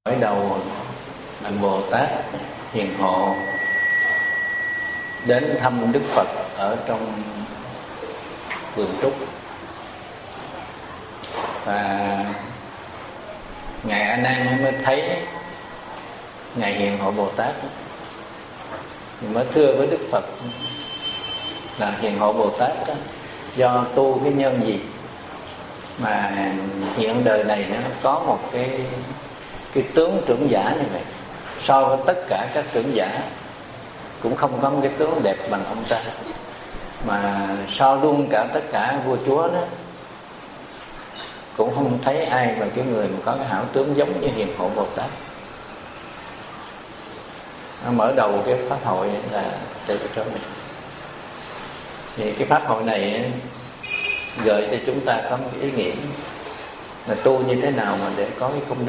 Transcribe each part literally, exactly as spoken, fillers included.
Mới đầu là Bồ Tát Hiền Hộ đến thăm Đức Phật ở trong vườn trúc, và ngài A Nan mới thấy ngài Hiền Hộ Bồ Tát, thì mới thưa với Đức Phật là Hiền Hộ Bồ Tát đó, do tu cái nhân gì mà hiện đời này nó có một cái cái tướng trưởng giả như vậy, so với tất cả các trưởng giả cũng không có một cái tướng đẹp bằng ông ta, mà so luôn cả tất cả vua chúa đó cũng không thấy ai mà cái người mà có cái hảo tướng giống như Hiền Hộ Bồ Tát. Nó mở đầu cái pháp hội là từ chỗ này. Thì cái pháp hội này gợi cho chúng ta có một cái ý nghĩa là tu như thế nào mà để có cái công đức.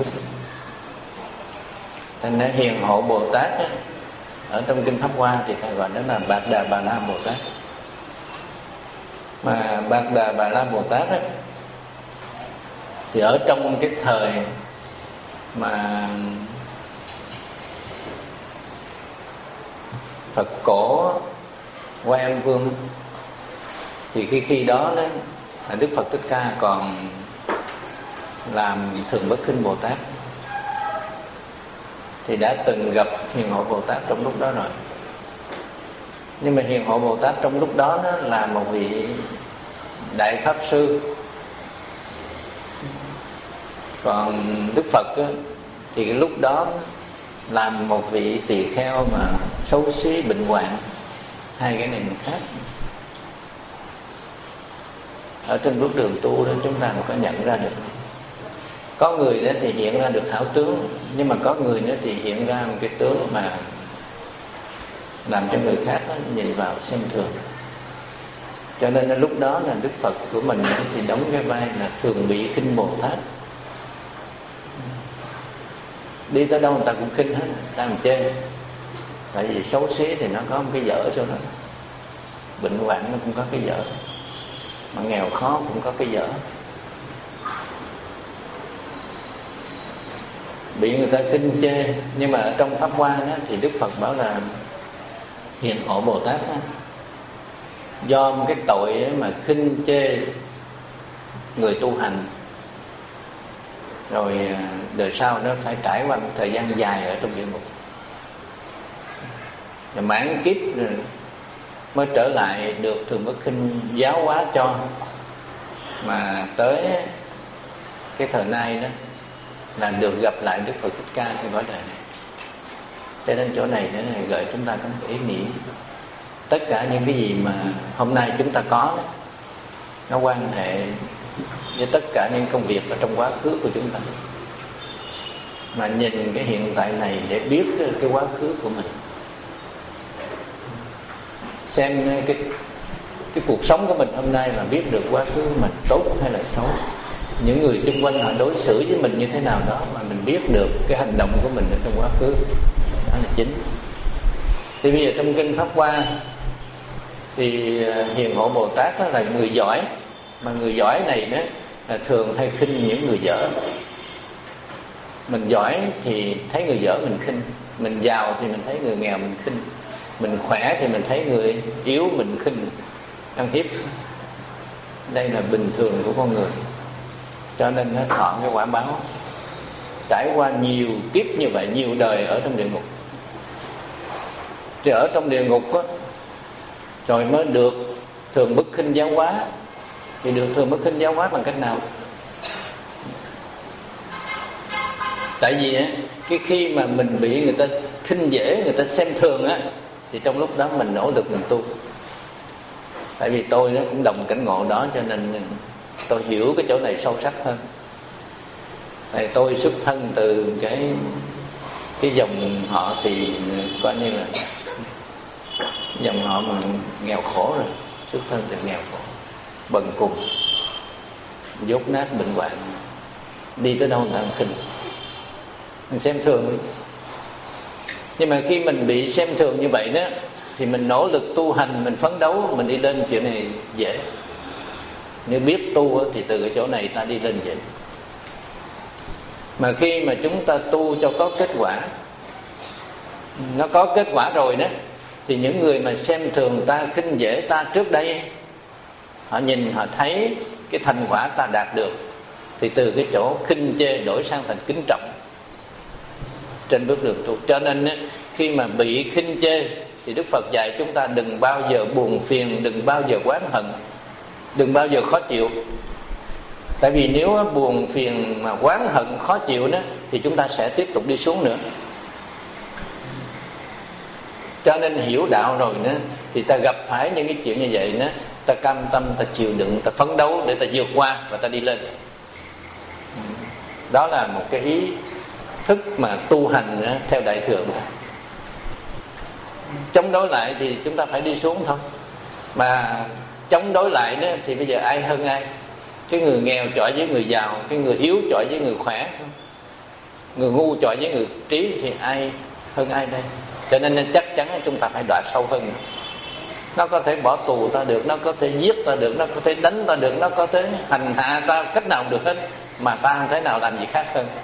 Thành ra Hiền Hộ Bồ Tát á, ở trong kinh Pháp Hoa thì thầy gọi đó là Bạc Đà Bà La Bồ Tát. Mà Bạc Đà Bà La Bồ Tát á, thì ở trong cái thời mà Phật cổ Quan Âm Vương, thì khi khi đó đó là Đức Phật Thích Ca còn làm Thường Bất Khinh Bồ Tát, thì đã từng gặp Hiền Hộ Bồ Tát trong lúc đó rồi. Nhưng mà Hiền Hộ Bồ Tát trong lúc đó, đó là một vị đại pháp sư, còn Đức Phật đó, thì cái lúc đó làm một vị tỳ kheo mà xấu xí bệnh hoạn. Hai cái này mình khác. Ở trên bước đường tu đó chúng ta có nhận ra được, có người đó thì hiện ra được hảo tướng, nhưng mà có người nữa thì hiện ra một cái tướng mà làm cho người khác đó, nhìn vào xem thường. Cho nên là lúc đó là Đức Phật của mình thì đóng cái vai là Thường Bị Khinh Bồ Tát. Đi tới đâu người ta cũng khinh hết, người ta cũng chê. Tại vì xấu xí thì nó có một cái dở cho nó, bệnh hoạn nó cũng có cái dở, mà nghèo khó cũng có cái dở. Bị người ta khinh chê. Nhưng mà ở trong Pháp Hoa đó, thì Đức Phật bảo là Hiền Hộ Bồ Tát đó, do một cái tội mà khinh chê người tu hành, rồi đời sau nó phải trải qua một thời gian dài ở trong địa ngục, rồi mãn kiếp rồi mới trở lại được Thường Bất Khinh giáo hóa cho, mà tới cái thời nay đó là được gặp lại Đức Phật Thích Ca trên cõi đời này. Cho nên chỗ này để gợi chúng ta có một ý nghĩa. Tất cả những cái gì mà hôm nay chúng ta có đó, nó quan hệ với tất cả những công việc ở trong quá khứ của chúng ta. Mà nhìn cái hiện tại này để biết cái quá khứ của mình, xem cái cái cuộc sống của mình hôm nay là biết được quá khứ của mình tốt hay là xấu, những người xung quanh họ đối xử với mình như thế nào đó, mà mình biết được cái hành động của mình ở trong quá khứ. Đó là chính. Thì bây giờ trong kinh Pháp Hoa thì Hiền Hộ Bồ Tát đó là người giỏi, mà người giỏi này đó là thường hay khinh những người dở. Mình giỏi thì thấy người dở mình khinh, mình giàu thì mình thấy người nghèo mình khinh, mình khỏe thì mình thấy người yếu mình khinh, ăn hiếp. Đây là bình thường của con người. Cho nên nó thọ cái quả báo, trải qua nhiều kiếp như vậy, nhiều đời ở trong địa ngục. Thì ở trong địa ngục á, rồi mới được Thường Bất Khinh giáo hóa. Thì được Thường Bất Khinh giáo hóa bằng cách nào? Tại vì á, cái khi mà mình bị người ta khinh dễ, người ta xem thường á, thì trong lúc đó mình nỗ lực mình tu. Tại vì tôi nó cũng đồng cảnh ngộ đó, cho nên tôi hiểu cái chỗ này sâu sắc hơn. Tại tôi xuất thân từ cái cái dòng họ thì coi như là dòng họ mà nghèo khổ rồi, xuất thân từ nghèo khổ, bần cùng, dốt nát bệnh hoạn, đi tới đâu người ta cũng khinh, mình xem thường. Nhưng mà khi mình bị xem thường như vậy đó, thì mình nỗ lực tu hành, mình phấn đấu, mình đi lên chuyện này dễ. Nếu biết tu thì từ cái chỗ này ta đi lên dễ. Mà khi mà chúng ta tu cho có kết quả, nó có kết quả rồi đó, thì những người mà xem thường ta, khinh dễ ta trước đây, họ nhìn họ thấy cái thành quả ta đạt được, thì từ cái chỗ khinh chê đổi sang thành kính trọng trên bước đường tu. Cho nên khi mà bị khinh chê thì Đức Phật dạy chúng ta đừng bao giờ buồn phiền, đừng bao giờ oán hận, đừng bao giờ khó chịu. Tại vì nếu buồn phiền mà oán hận khó chịu đó, thì chúng ta sẽ tiếp tục đi xuống nữa. Cho nên hiểu đạo rồi nữa, thì ta gặp phải những cái chuyện như vậy đó, ta cam tâm, ta chịu đựng, ta phấn đấu để ta vượt qua và ta đi lên. Đó là một cái ý thức mà tu hành đó, theo Đại Thừa. Chống đối lại thì chúng ta phải đi xuống thôi. Mà chống đối lại đó thì bây giờ ai hơn ai? Cái người nghèo chọi với người giàu, cái người yếu chọi với người khỏe, người ngu chọi với người trí, thì ai hơn ai đây? Cho nên chắc chắn chúng ta phải đọa sâu hơn nữa. Nó có thể bỏ tù ta được, nó có thể giết ta được, nó có thể đánh ta được, nó có thể hành hạ ta cách nào được hết, mà ta không thể nào làm gì khác hơn.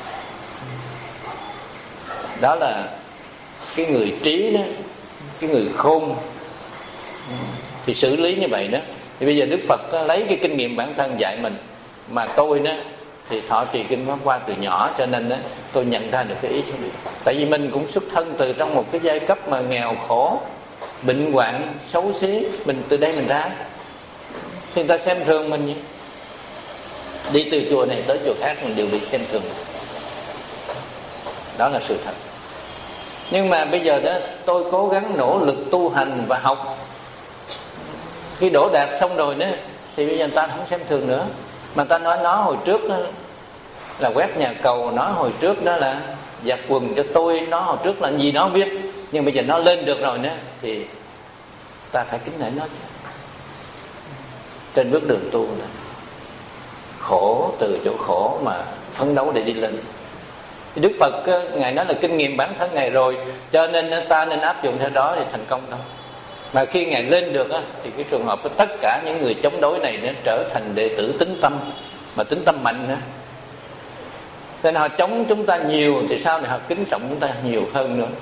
Đó là cái người trí đó, cái người khôn thì xử lý như vậy đó. Thì bây giờ Đức Phật đó, lấy cái kinh nghiệm bản thân dạy mình. Mà tôi đó thì thọ trì kinh Pháp Hoa từ nhỏ, cho nên đó, tôi nhận ra được cái ý của mình. Tại vì mình cũng xuất thân từ trong một cái giai cấp mà nghèo khổ, bệnh hoạn, xấu xí. Mình từ đây mình ra, thì người ta xem thường mình vậy. Đi từ chùa này tới chùa khác mình đều bị xem thường. Đó là sự thật. Nhưng mà bây giờ đó, tôi cố gắng nỗ lực tu hành và học. Khi đỗ đạt xong rồi đó, thì bây giờ người ta không xem thường nữa. Mà ta nói nó hồi trước đó là quét nhà cầu, nó hồi trước đó là giặt quần cho tôi, nó hồi trước là gì nó không biết. Nhưng bây giờ nó lên được rồi đó, thì ta phải kính nể nó chứ. Trên bước đường tu này, khổ từ chỗ khổ mà phấn đấu để đi lên. Đức Phật Ngài nói là kinh nghiệm bản thân Ngài rồi, cho nên ta nên áp dụng theo đó thì thành công thôi. Mà khi Ngài lên được á, thì cái trường hợp của tất cả những người chống đối này nó trở thành đệ tử tín tâm, mà tín tâm mạnh nữa. Nên họ chống chúng ta nhiều thì sau này họ kính trọng chúng ta nhiều hơn nữa.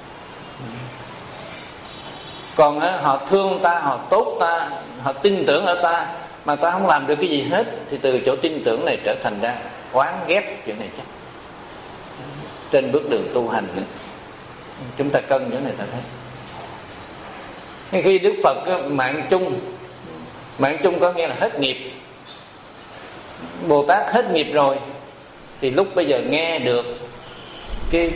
Còn á, họ thương ta, họ tốt ta, họ tin tưởng ở ta, mà ta không làm được cái gì hết, thì từ chỗ tin tưởng này trở thành ra oán ghét chuyện này chắc. Trên bước đường tu hành nữa, chúng ta cân chỗ này ta thấy. Khi Đức Phật mạng chung, mạng chung có nghĩa là hết nghiệp. Bồ Tát hết nghiệp rồi, thì lúc bây giờ nghe được cái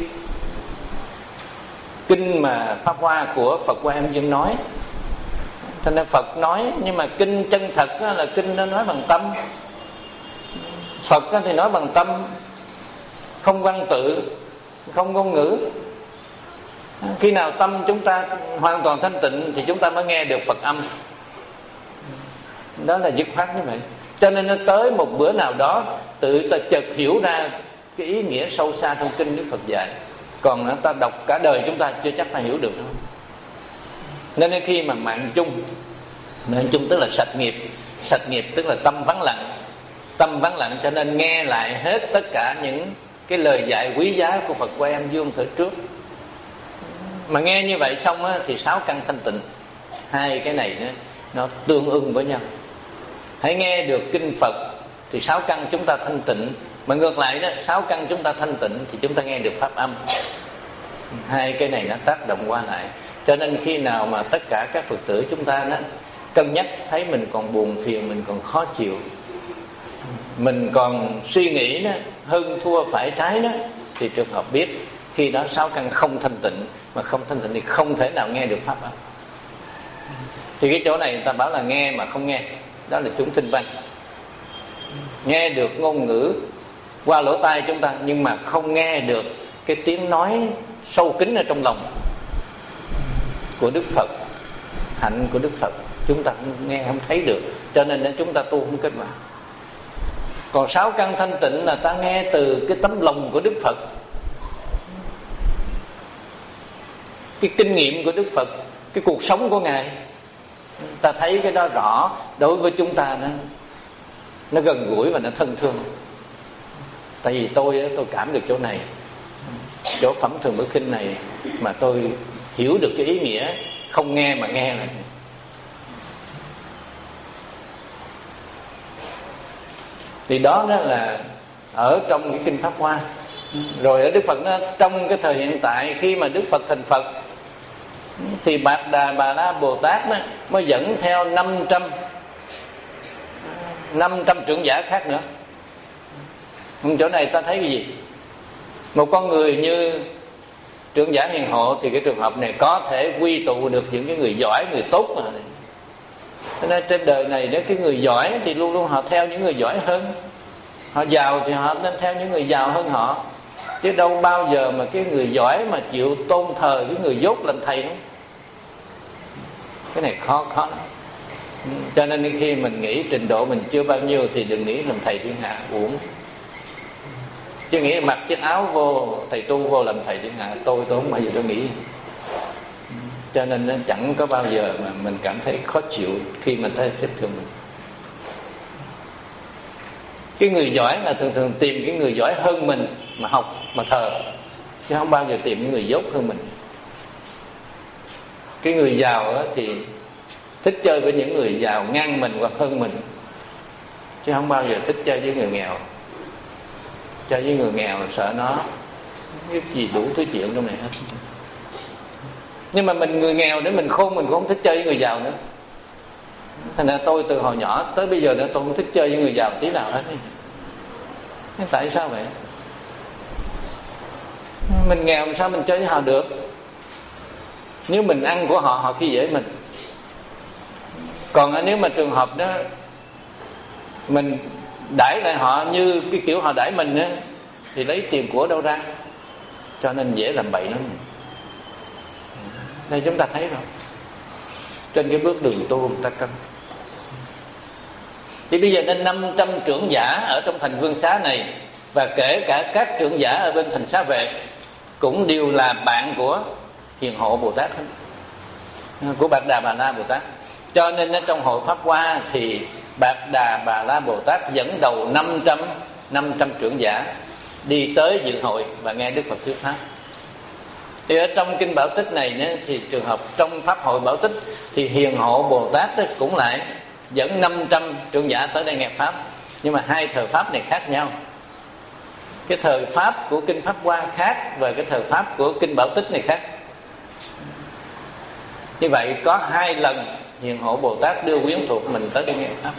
kinh mà Pháp Hoa của Phật Quan Âm Dương nói, cho nên Phật nói, nhưng mà kinh chân thật là kinh nó nói bằng tâm. Phật thì nói bằng tâm, không văn tự, không ngôn ngữ. Khi nào tâm chúng ta hoàn toàn thanh tịnh thì chúng ta mới nghe được Phật âm. Đó là dứt khoát như vậy. Cho nên nó tới một bữa nào đó tự ta chợt hiểu ra cái ý nghĩa sâu xa trong kinh Đức Phật dạy. Còn nó ta đọc cả đời chúng ta chưa chắc ta hiểu được đâu. Nên khi mà mạng chung, mạng chung tức là sạch nghiệp. Sạch nghiệp tức là tâm vắng lặng. Tâm vắng lặng cho nên nghe lại hết tất cả những cái lời dạy quý giá của Phật Quan Âm Dương thời trước. Mà nghe như vậy xong á, thì sáu căn thanh tịnh. Hai cái này nó, nó tương ưng với nhau. Hãy nghe được kinh Phật thì sáu căn chúng ta thanh tịnh. Mà ngược lại đó, sáu căn chúng ta thanh tịnh thì chúng ta nghe được pháp âm. Hai cái này nó tác động qua lại. Cho nên khi nào mà tất cả các Phật tử chúng ta đó cân nhắc thấy mình còn buồn phiền, mình còn khó chịu, mình còn suy nghĩ đó, hơn thua phải trái đó, thì trường hợp biết khi đó sáu căn không thanh tịnh. Mà không thanh tịnh thì không thể nào nghe được pháp âm. Thì cái chỗ này người ta bảo là nghe mà không nghe, đó là chúng thinh văn. Nghe được ngôn ngữ qua lỗ tai chúng ta, nhưng mà không nghe được cái tiếng nói sâu kín ở trong lòng của Đức Phật, hạnh của Đức Phật, chúng ta không nghe, không thấy được. Cho nên chúng ta tu không kết quả. Còn sáu căn thanh tịnh là ta nghe từ cái tấm lòng của Đức Phật, cái kinh nghiệm của Đức Phật, cái cuộc sống của Ngài, ta thấy cái đó rõ. Đối với chúng ta nó, nó gần gũi và nó thân thương. Tại vì tôi tôi cảm được chỗ này, chỗ phẩm thường bậc kinh này, mà tôi hiểu được cái ý nghĩa không nghe mà nghe này. Thì đó đó là ở trong cái kinh Pháp Hoa. Rồi ở Đức Phật nó trong cái thời hiện tại, khi mà Đức Phật thành Phật thì Bạc Đà Bà La Bồ Tát đó mới dẫn theo năm trăm năm trăm trưởng giả khác nữa. Chỗ này ta thấy cái gì? Một con người như trưởng giả hiền hộ thì cái trường hợp này có thể quy tụ được những cái người giỏi, người tốt mà. Cho nên trên đời này nếu cái người giỏi thì luôn luôn họ theo những người giỏi hơn, họ giàu thì họ nên theo những người giàu hơn họ, chứ đâu bao giờ mà cái người giỏi mà chịu tôn thờ cái người dốt làm thầy không. Cái này khó khó lắm. Cho nên khi mình nghĩ trình độ mình chưa bao nhiêu thì đừng nghĩ làm thầy thiên hạ, uổng. Chứ nghĩ mặc chiếc áo vô thầy tu vô làm thầy thiên hạ, tôi tôi không bao giờ tôi nghĩ. Cho nên nó chẳng có bao giờ mà mình cảm thấy khó chịu khi mình thấy xếp thường mình. Cái người giỏi là thường thường tìm cái người giỏi hơn mình mà học mà thờ, chứ không bao giờ tìm những người dốt hơn mình. Cái người giàu thì thích chơi với những người giàu ngang mình hoặc hơn mình, chứ không bao giờ thích chơi với người nghèo. Chơi với người nghèo sợ nó cái gì đủ thứ chuyện trong này hết. Nhưng mà mình người nghèo để mình khôn, mình cũng không thích chơi với người giàu nữa. Thành ra tôi từ hồi nhỏ tới bây giờ nữa tôi không thích chơi với người giàu tí nào hết. Tại sao vậy? Mình nghèo làm sao mình chơi với họ được? Nếu mình ăn của họ, họ khi dễ mình. Còn nếu mà trường hợp đó mình đãi lại họ như cái kiểu họ đãi mình á, thì lấy tiền của đâu ra? Cho nên dễ làm bậy lắm. Đây chúng ta thấy rồi, trên cái bước đường tu người ta cân. Thì bây giờ nên năm trăm trưởng giả ở trong thành Vương Xá này, và kể cả các trưởng giả ở bên thành Xá Vệ cũng đều là bạn của Hiền Hộ Bồ Tát hết, của Bạc Đà Bà La Bồ Tát. Cho nên ở trong hội Pháp Hoa thì Bạc Đà Bà La Bồ Tát dẫn đầu năm trăm trưởng giả đi tới dự hội và nghe Đức Phật thuyết pháp. Thì ở trong kinh Bảo Tích này nữa, thì trường hợp trong Pháp hội Bảo Tích thì Hiền Hộ Bồ Tát cũng lại dẫn năm trăm trưởng giả tới đây nghe pháp. Nhưng mà hai thời pháp này khác nhau. Cái thời pháp của kinh Pháp Hoa khác, và cái thời pháp của kinh Bảo Tích này khác. Như vậy có hai lần Hiền Hộ Bồ Tát đưa quyến thuộc mình tới đây nghe pháp.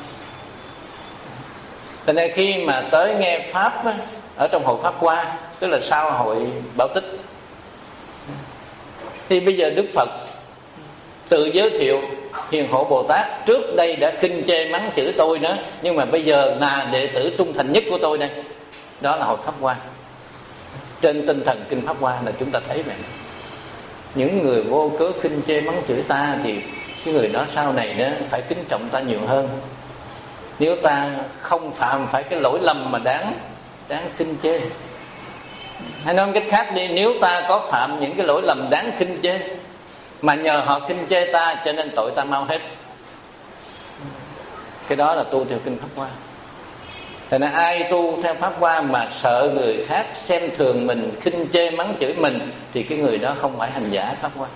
Cho nên khi mà tới nghe pháp á, ở trong hội Pháp Hoa, tức là sau hội Bảo Tích, thì bây giờ Đức Phật tự giới thiệu Hiền Hộ Bồ Tát trước đây đã khinh chê mắng chửi tôi nữa, nhưng mà bây giờ là đệ tử trung thành nhất của tôi đây. Đó là hội Pháp Hoa. Trên tinh thần kinh Pháp Hoa là chúng ta thấy này, những người vô cớ khinh chê mắng chửi ta thì cái người đó sau này nữa phải kính trọng ta nhiều hơn. Nếu ta không phạm phải cái lỗi lầm mà đáng đáng khinh chê, hay nói cách khác đi, nếu ta có phạm những cái lỗi lầm đáng khinh chê mà nhờ họ khinh chê ta, cho nên tội ta mau hết. Cái đó là tu theo kinh Pháp Hoa. Thành ra ai tu theo Pháp Hoa mà sợ người khác xem thường mình, khinh chê mắng chửi mình, thì cái người đó không phải hành giả Pháp Hoa.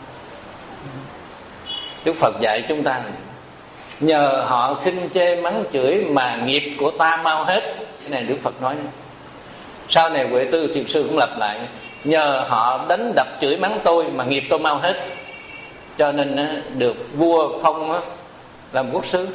Đức Phật dạy chúng ta nhờ họ khinh chê mắng chửi mà nghiệp của ta mau hết. Cái này Đức Phật nói. Sau này Huệ Tư Thiền Sư cũng lặp lại, nhờ họ đánh đập chửi mắng tôi mà nghiệp tôi mau hết. Cho nên được vua phong làm quốc sứ.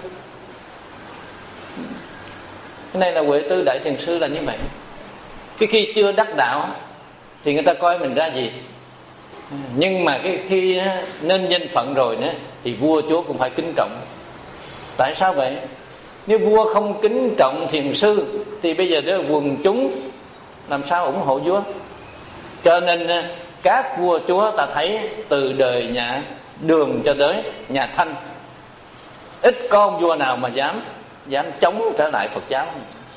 Cái này là Huệ Tư Đại Thiền Sư là như vậy. Cái khi chưa đắc đạo thì người ta coi mình ra gì, nhưng mà cái khi nên danh phận rồi nữa thì vua chúa cũng phải kính trọng. Tại sao vậy? Nếu vua không kính trọng thiền sư thì bây giờ đó quần chúng làm sao ủng hộ vua? Cho nên các vua chúa ta thấy từ đời nhà Đường cho tới nhà Thanh, ít có ông vua nào mà dám dám chống trở lại Phật giáo.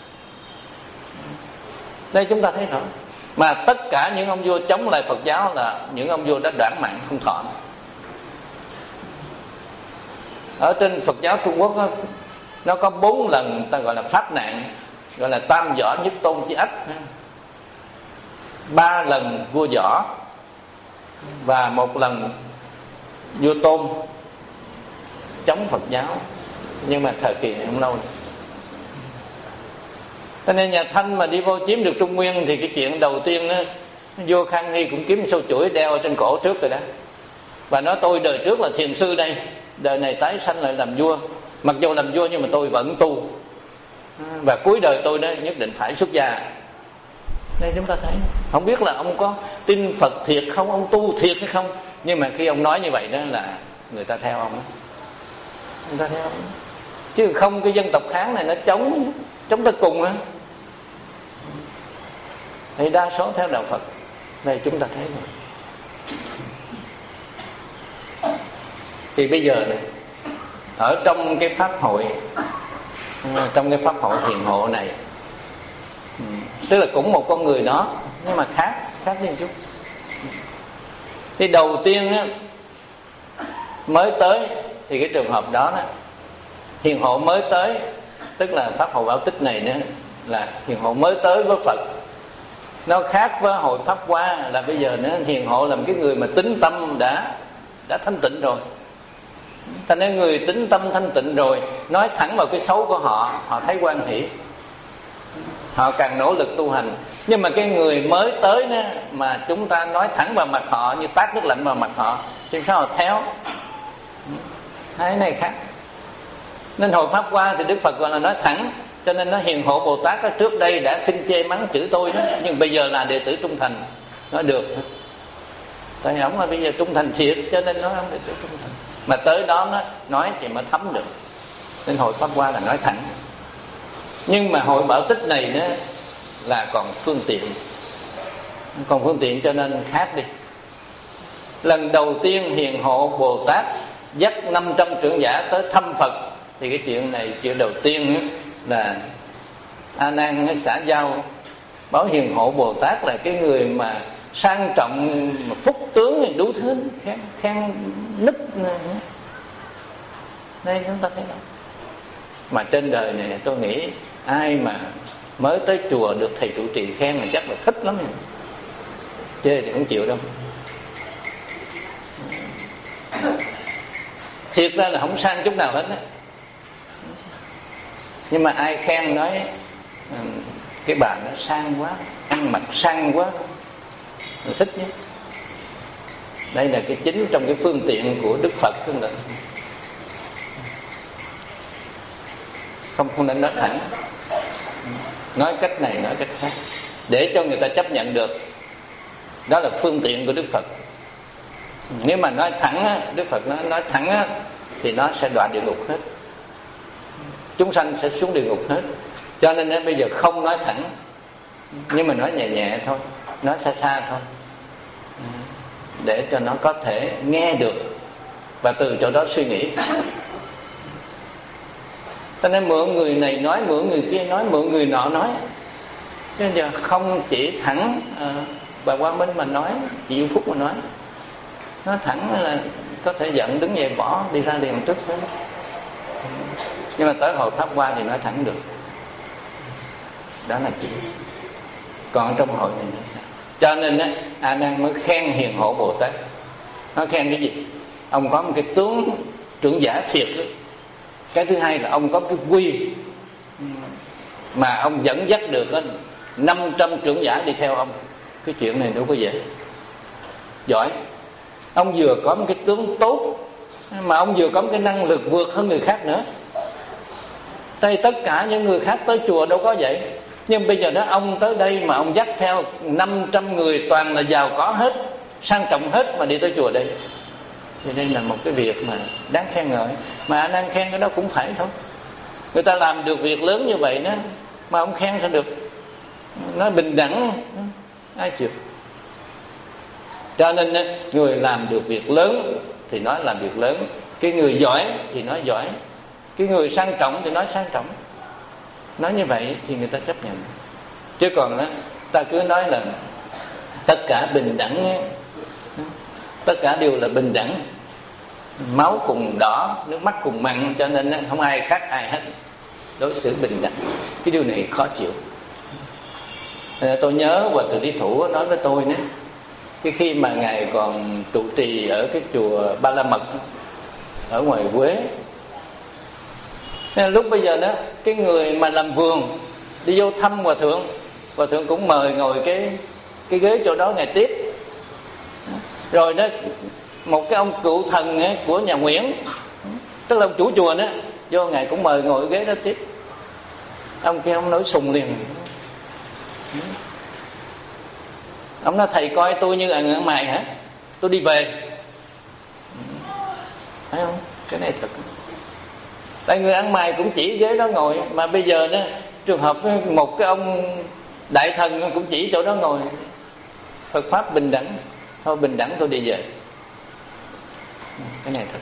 Đây chúng ta thấy rõ. Mà tất cả những ông vua chống lại Phật giáo là những ông vua đã đoản mạng không thọ. Ở trên Phật giáo Trung Quốc đó, nó có bốn lần ta gọi là pháp nạn, gọi là tam võ nhất tôn chi ách. ba lần vua Võ và một lần vua Tôn chống Phật giáo, nhưng mà thời kỳ này không lâu. Cho nên nhà Thanh mà đi vô chiếm được Trung Nguyên thì cái chuyện đầu tiên đó, vua Khang Hy cũng kiếm sâu chuỗi đeo trên cổ trước rồi đó, và nói tôi đời trước là thiền sư đây, đời này tái sanh lại làm vua, mặc dù làm vua nhưng mà tôi vẫn tu, và cuối đời tôi đó nhất định phải xuất gia. Đây chúng ta thấy, không biết là ông có tin Phật thiệt không, ông tu thiệt hay không, nhưng mà khi ông nói như vậy đó là người ta theo ông đó. Người ta theo ông đó. Chứ không cái dân tộc Hán này nó chống chống tới cùng á, thì đa số theo đạo Phật. Đây chúng ta thấy rồi. Thì bây giờ này, ở trong cái pháp hội, trong cái pháp hội thiền hộ này, tức là cũng một con người đó nhưng mà khác khác đi một chút. Thì đầu tiên á, mới tới thì cái trường hợp đó, đó hiền hộ mới tới, tức là pháp hội Bảo Tích này nữa là hiền hộ mới tới với Phật. Nó khác với hội Pháp Hoa là bây giờ nữa hiền hộ là một cái người mà tính tâm đã đã thanh tịnh rồi. Thành nên người tính tâm thanh tịnh rồi, nói thẳng vào cái xấu của họ, họ thấy hoan hỷ, họ càng nỗ lực tu hành. Nhưng mà cái người mới tới đó, mà chúng ta nói thẳng vào mặt họ như tát nước lạnh vào mặt họ, thì sao họ theo? Cái này khác. Nên hồi Pháp Hoa thì Đức Phật gọi là nói thẳng, cho nên nó hiền hộ Bồ Tát đó, trước đây đã khinh chê mắng chửi tôi đó, nhưng bây giờ là đệ tử trung thành, nói được. Tại ông là bây giờ trung thành thiệt, cho nên nói ông đệ tử trung thành. Mà tới đó nó nói thì mới thấm được. Nên hội Pháp Hoa là nói thẳng. Nhưng mà hội Bảo Tích này nữa là còn phương tiện, còn phương tiện cho nên khác đi. Lần đầu tiên hiền hộ Bồ Tát dắt năm trăm trưởng giả tới thăm Phật, thì cái chuyện này chuyện đầu tiên là A Nan xã giao báo hiền hộ Bồ Tát là cái người mà sang trọng, mà phúc tướng đủ thứ, khen, khen nứt. Đây chúng ta thấy đó. Mà trên đời này tôi nghĩ ai mà mới tới chùa được thầy trụ trì khen là chắc là thích lắm rồi. Chê thì không chịu đâu. Thiệt ra là không sang chút nào hết á. Nhưng mà ai khen nói cái bà nó sang quá, ăn mặc sang quá, mình thích nhất. Đây là cái chính trong cái phương tiện của Đức Phật, không được. Không không nên nói thẳng, nói cách này nói cách khác để cho người ta chấp nhận được. Đó là phương tiện của Đức Phật. Nếu mà nói thẳng á, Đức Phật nói nói thẳng á, thì nó sẽ đọa địa ngục hết, chúng sanh sẽ xuống địa ngục hết. Cho nên á, bây giờ không nói thẳng, nhưng mà nói nhẹ nhẹ thôi, nói xa xa thôi, để cho nó có thể nghe được và từ chỗ đó suy nghĩ. Cho nên mượn người này nói, mượn người kia nói, mượn người nọ nói. Chứ giờ không chỉ thẳng à, bà Quang Minh mà nói, chị Dung Phúc mà nói, nói thẳng là có thể giận đứng dậy bỏ đi ra liền trước thôi. Nhưng mà tới hội Pháp Hoa thì nói thẳng được. Đó là chuyện. Còn trong hội này là sao? Cho nên á, A Nan mới khen hiền hộ Bồ Tát. Nó khen cái gì? Ông có một cái tướng trưởng giả thiệt đó. Cái thứ hai là ông có cái quy mà ông dẫn dắt được năm trăm trưởng giả đi theo ông. Cái chuyện này đâu có dễ. Giỏi. Ông vừa có một cái tướng tốt, mà ông vừa có một cái năng lực vượt hơn người khác nữa. Đây tất cả những người khác tới chùa đâu có vậy. Nhưng bây giờ đó ông tới đây mà ông dắt theo năm trăm người toàn là giàu có hết, sang trọng hết mà đi tới chùa đây. Thì đây là một cái việc mà đáng khen ngợi. Mà anh đang khen cái đó cũng phải thôi. Người ta làm được việc lớn như vậy đó, mà ông khen sao được? Nói bình đẳng, ai chịu? Cho nên người làm được việc lớn thì nói làm việc lớn, cái người giỏi thì nói giỏi, cái người sang trọng thì nói sang trọng. Nói như vậy thì người ta chấp nhận. Chứ còn đó, ta cứ nói là tất cả bình đẳng, tất cả đều là bình đẳng, máu cùng đỏ, nước mắt cùng mặn, cho nên không ai khác ai hết, đối xử bình đẳng. Cái điều này khó chịu. Tôi nhớ Hòa Thượng Lý Thủ nói với tôi nữa, cái khi mà ngài còn trụ trì ở cái chùa Ba La Mật ở ngoài Quế, nên lúc bây giờ đó cái người mà làm vườn đi vô thăm Hòa Thượng, Hòa Thượng cũng mời ngồi cái cái ghế chỗ đó ngài tiếp. Rồi đó một cái ông cựu thần của nhà Nguyễn, tức là ông chủ chùa đó, vô ngài cũng mời ngồi ghế đó tiếp. Ông kia ông nói sùng liền, ông nói thầy coi tôi như ăn ăn mày hả, tôi đi về. Thấy không, cái này thật. Tại người ăn mày cũng chỉ ghế đó ngồi, mà bây giờ đó trường hợp một cái ông đại thần cũng chỉ chỗ đó ngồi. Phật pháp bình đẳng, thôi bình đẳng tôi đi về. Cái này thật.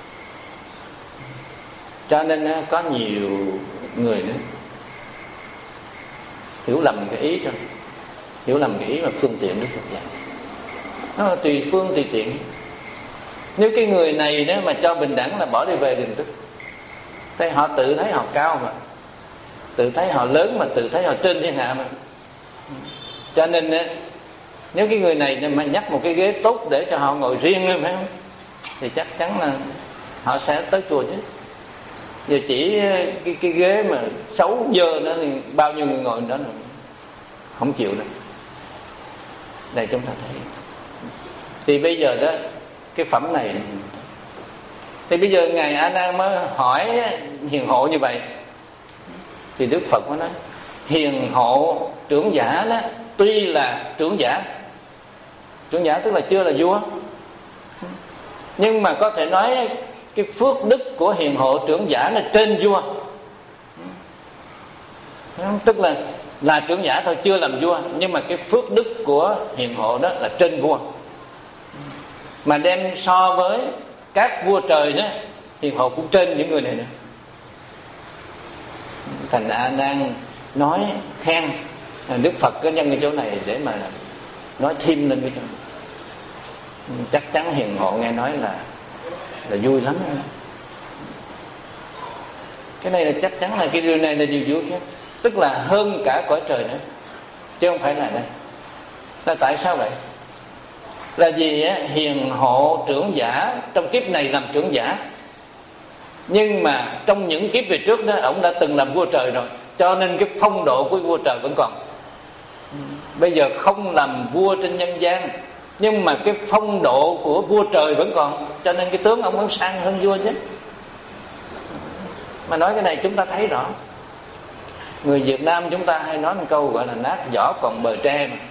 Cho nên có nhiều người nữa hiểu lầm cái ý thôi, hiểu lầm cái ý mà phương tiện Đức Phật dạy. Nó là tùy phương tùy tiện. Nếu cái người này đó mà cho bình đẳng là bỏ đi về liền tức. Thấy họ tự thấy họ cao mà, tự thấy họ lớn mà, tự thấy họ trên thiên hạ mà. Cho nên nếu cái người này mà nhắc một cái ghế tốt để cho họ ngồi riêng phải không, thì chắc chắn là họ sẽ tới chùa chứ. Giờ chỉ cái, cái ghế mà xấu dơ đó thì bao nhiêu người ngồi đó không chịu đâu. Đây chúng ta thấy. Thì bây giờ đó cái phẩm này, thì bây giờ ngài A Nan mới hỏi hiền hộ như vậy, thì Đức Phật mới nói hiền hộ trưởng giả đó tuy là trưởng giả, trưởng giả tức là chưa là vua, nhưng mà có thể nói cái phước đức của hiền hộ trưởng giả là trên vua. Tức là là trưởng giả thôi, chưa làm vua, nhưng mà cái phước đức của hiền hộ đó là trên vua. Mà đem so với các vua trời đó, hiền hộ cũng trên những người này nữa. Thành A Nan nói khen Đức Phật có nhân cái chỗ này để mà nói thêm lên cái chỗ này. Chắc chắn hiền hộ nghe nói là là vui lắm. Cái này là chắc chắn là cái điều này là điều vui chứ, tức là hơn cả cõi trời nữa, chứ không phải là đây. Là tại sao vậy? Là vì hiền hộ trưởng giả trong kiếp này làm trưởng giả, nhưng mà trong những kiếp về trước đó ông đã từng làm vua trời rồi, cho nên cái phong độ của vua trời vẫn còn. Bây giờ không làm vua trên nhân gian, nhưng mà cái phong độ của vua trời vẫn còn, cho nên cái tướng ông vẫn sang hơn vua chứ. Mà nói cái này chúng ta thấy rõ. Người Việt Nam chúng ta hay nói một câu gọi là nát vỏ còn bờ tre mà.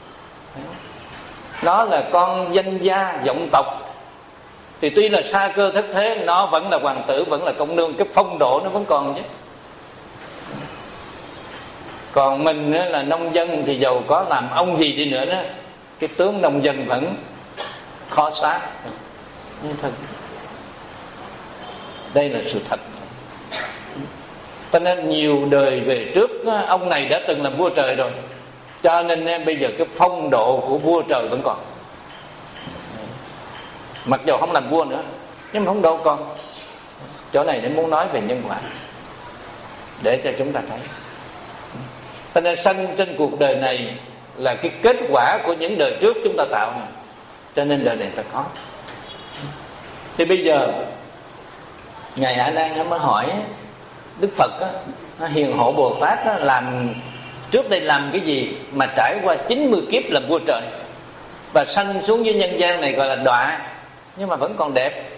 Nó là con danh gia vọng tộc, thì tuy là xa cơ thất thế, nó vẫn là hoàng tử, vẫn là công nương, cái phong độ nó vẫn còn chứ. Còn mình là nông dân thì dầu có làm ông gì đi nữa đó, cái tướng nông dân vẫn khó xóa. Nhưng thật, đây là sự thật. Cho nên nhiều đời về trước ông này đã từng làm vua trời rồi, cho nên bây giờ cái phong độ của vua trời vẫn còn. Mặc dù không làm vua nữa, nhưng mà phong độ còn. Chỗ này để muốn nói về nhân quả, để cho chúng ta thấy. Cho nên sanh trên cuộc đời này là cái kết quả của những đời trước chúng ta tạo, cho nên đời này ta có. Thì bây giờ ngài A Nan mới hỏi Đức Phật á, hiền hộ Bồ Tát á, làm trước đây làm cái gì mà trải qua chín mươi kiếp làm vua trời và sanh xuống dưới nhân gian này gọi là đọa, nhưng mà vẫn còn đẹp.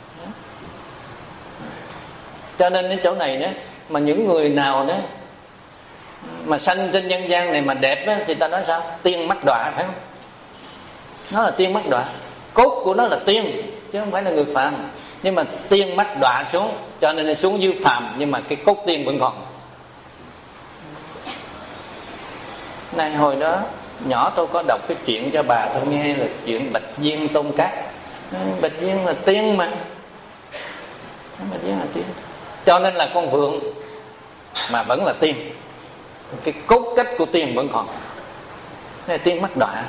Cho nên cái chỗ này đó, mà những người nào đó mà sanh trên nhân gian này mà đẹp đó, thì ta nói sao? Tiên mắt đọa, phải không? Nó là tiên mắt đọa, cốt của nó là tiên chứ không phải là người phàm, nhưng mà tiên mắt đọa xuống, cho nên nó xuống dưới phàm, nhưng mà cái cốt tiên vẫn còn. Này hồi đó nhỏ tôi có đọc cái chuyện cho bà tôi nghe, là chuyện Bạch Viên Tôn Cát. Bạch Viên là tiên mà, Bạch Viên là tiên, cho nên là con vượn mà vẫn là tiên, cái cốt cách của tiên vẫn còn. Đây là tiên mắt đọa.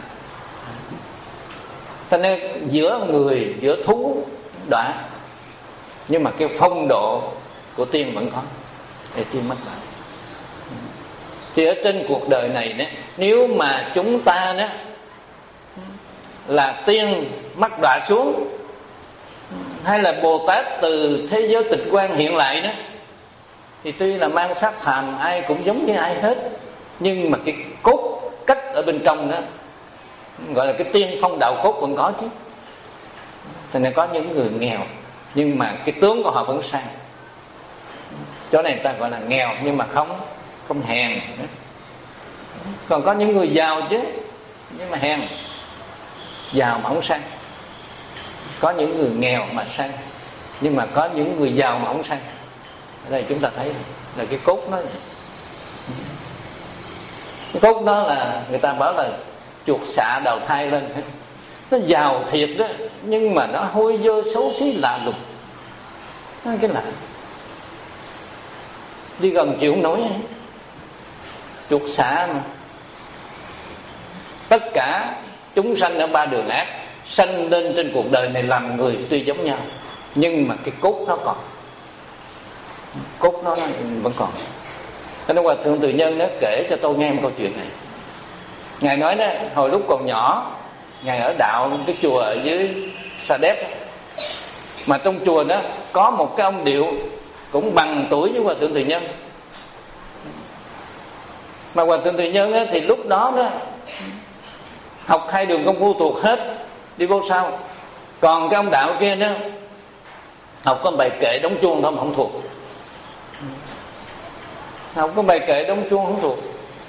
Cho nên giữa người, giữa thú đọa, nhưng mà cái phong độ của tiên vẫn có. Để tiên mắt đọa. Thì ở trên cuộc đời này đó, nếu mà chúng ta đó là tiên mắc đọa xuống, hay là Bồ Tát từ thế giới tịch quan hiện lại đó, thì tuy là mang xác phàm ai cũng giống như ai hết, nhưng mà cái cốt cách ở bên trong đó gọi là cái tiên phong đạo cốt vẫn có chứ. Thành ra có những người nghèo nhưng mà cái tướng của họ vẫn sang. Chỗ này người ta gọi là nghèo nhưng mà không không hèn. Còn có những người giàu chứ, nhưng mà hèn, giàu mà không sang. Có những người nghèo mà sang, nhưng mà có những người giàu mà không sang. Ở đây chúng ta thấy là cái cốt nó, cái cốt đó là người ta bảo là chuột xạ đầu thai lên. Nó giàu thiệt đó, nhưng mà nó hôi dơ xấu xí lạ lùng. Cái lạ đi gần chịu không nổi. Chuột xạ mà. Tất cả chúng sanh ở ba đường ác sanh lên trên cuộc đời này làm người tuy giống nhau, nhưng mà cái cốt nó còn, cốt nó, nó vẫn còn. Cho nên Hòa Thượng Từ Nhân nó kể cho tôi nghe một câu chuyện này. Ngài nói đó, hồi lúc còn nhỏ, Ngài ở đạo cái chùa ở dưới Sa Đéc, mà trong chùa đó có một cái ông điệu cũng bằng tuổi với Hòa Thượng Từ Nhân. Mà Hòa Thượng Từ Nhân á, thì lúc đó đó học hai đường công phu thuộc hết, đi vô sau. Còn cái ông đạo kia đó học có bài kệ đóng chuông thôi mà không thuộc. Học có bài kệ đóng chuông không thuộc.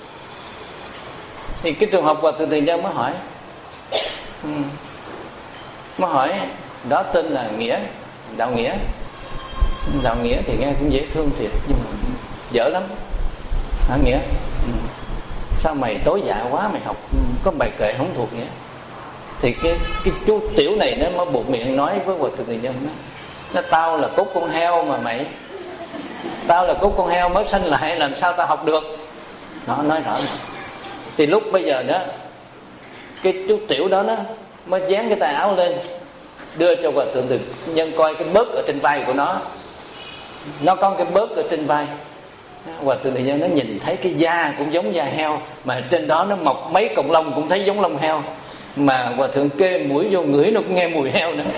Thì cái trường hợp Hòa Thượng Từ Nhân mới hỏi, ừ. mới hỏi đó tên là Nghĩa, đạo Nghĩa. Đạo Nghĩa thì nghe cũng dễ thương thiệt, nhưng mà dở lắm. Hả Nghĩa? Ừ. Sao mày tối dạ quá, mày học có bài kệ không thuộc Nghĩa? Thì cái cái chú tiểu này nó mới buộc miệng nói với Hòa Thượng Từ Nhân đó, nó tao là cốt con heo mà mày, tao là cốt con heo mới sanh lại, làm sao tao học được? Nó nói rõ rồi. Thì lúc bây giờ đó, cái chú tiểu đó nó mới dán cái tay áo lên, đưa cho Hòa Thượng Từ Nhân coi cái bớt ở trên vai của nó. Nó có cái bớt ở trên vai. Hòa Thượng Từ Nhân nó nhìn thấy cái da cũng giống da heo, mà trên đó nó mọc mấy cọng lông cũng thấy giống lông heo. Mà Hòa Thượng kê mũi vô ngửi nó cũng nghe mùi heo nữa.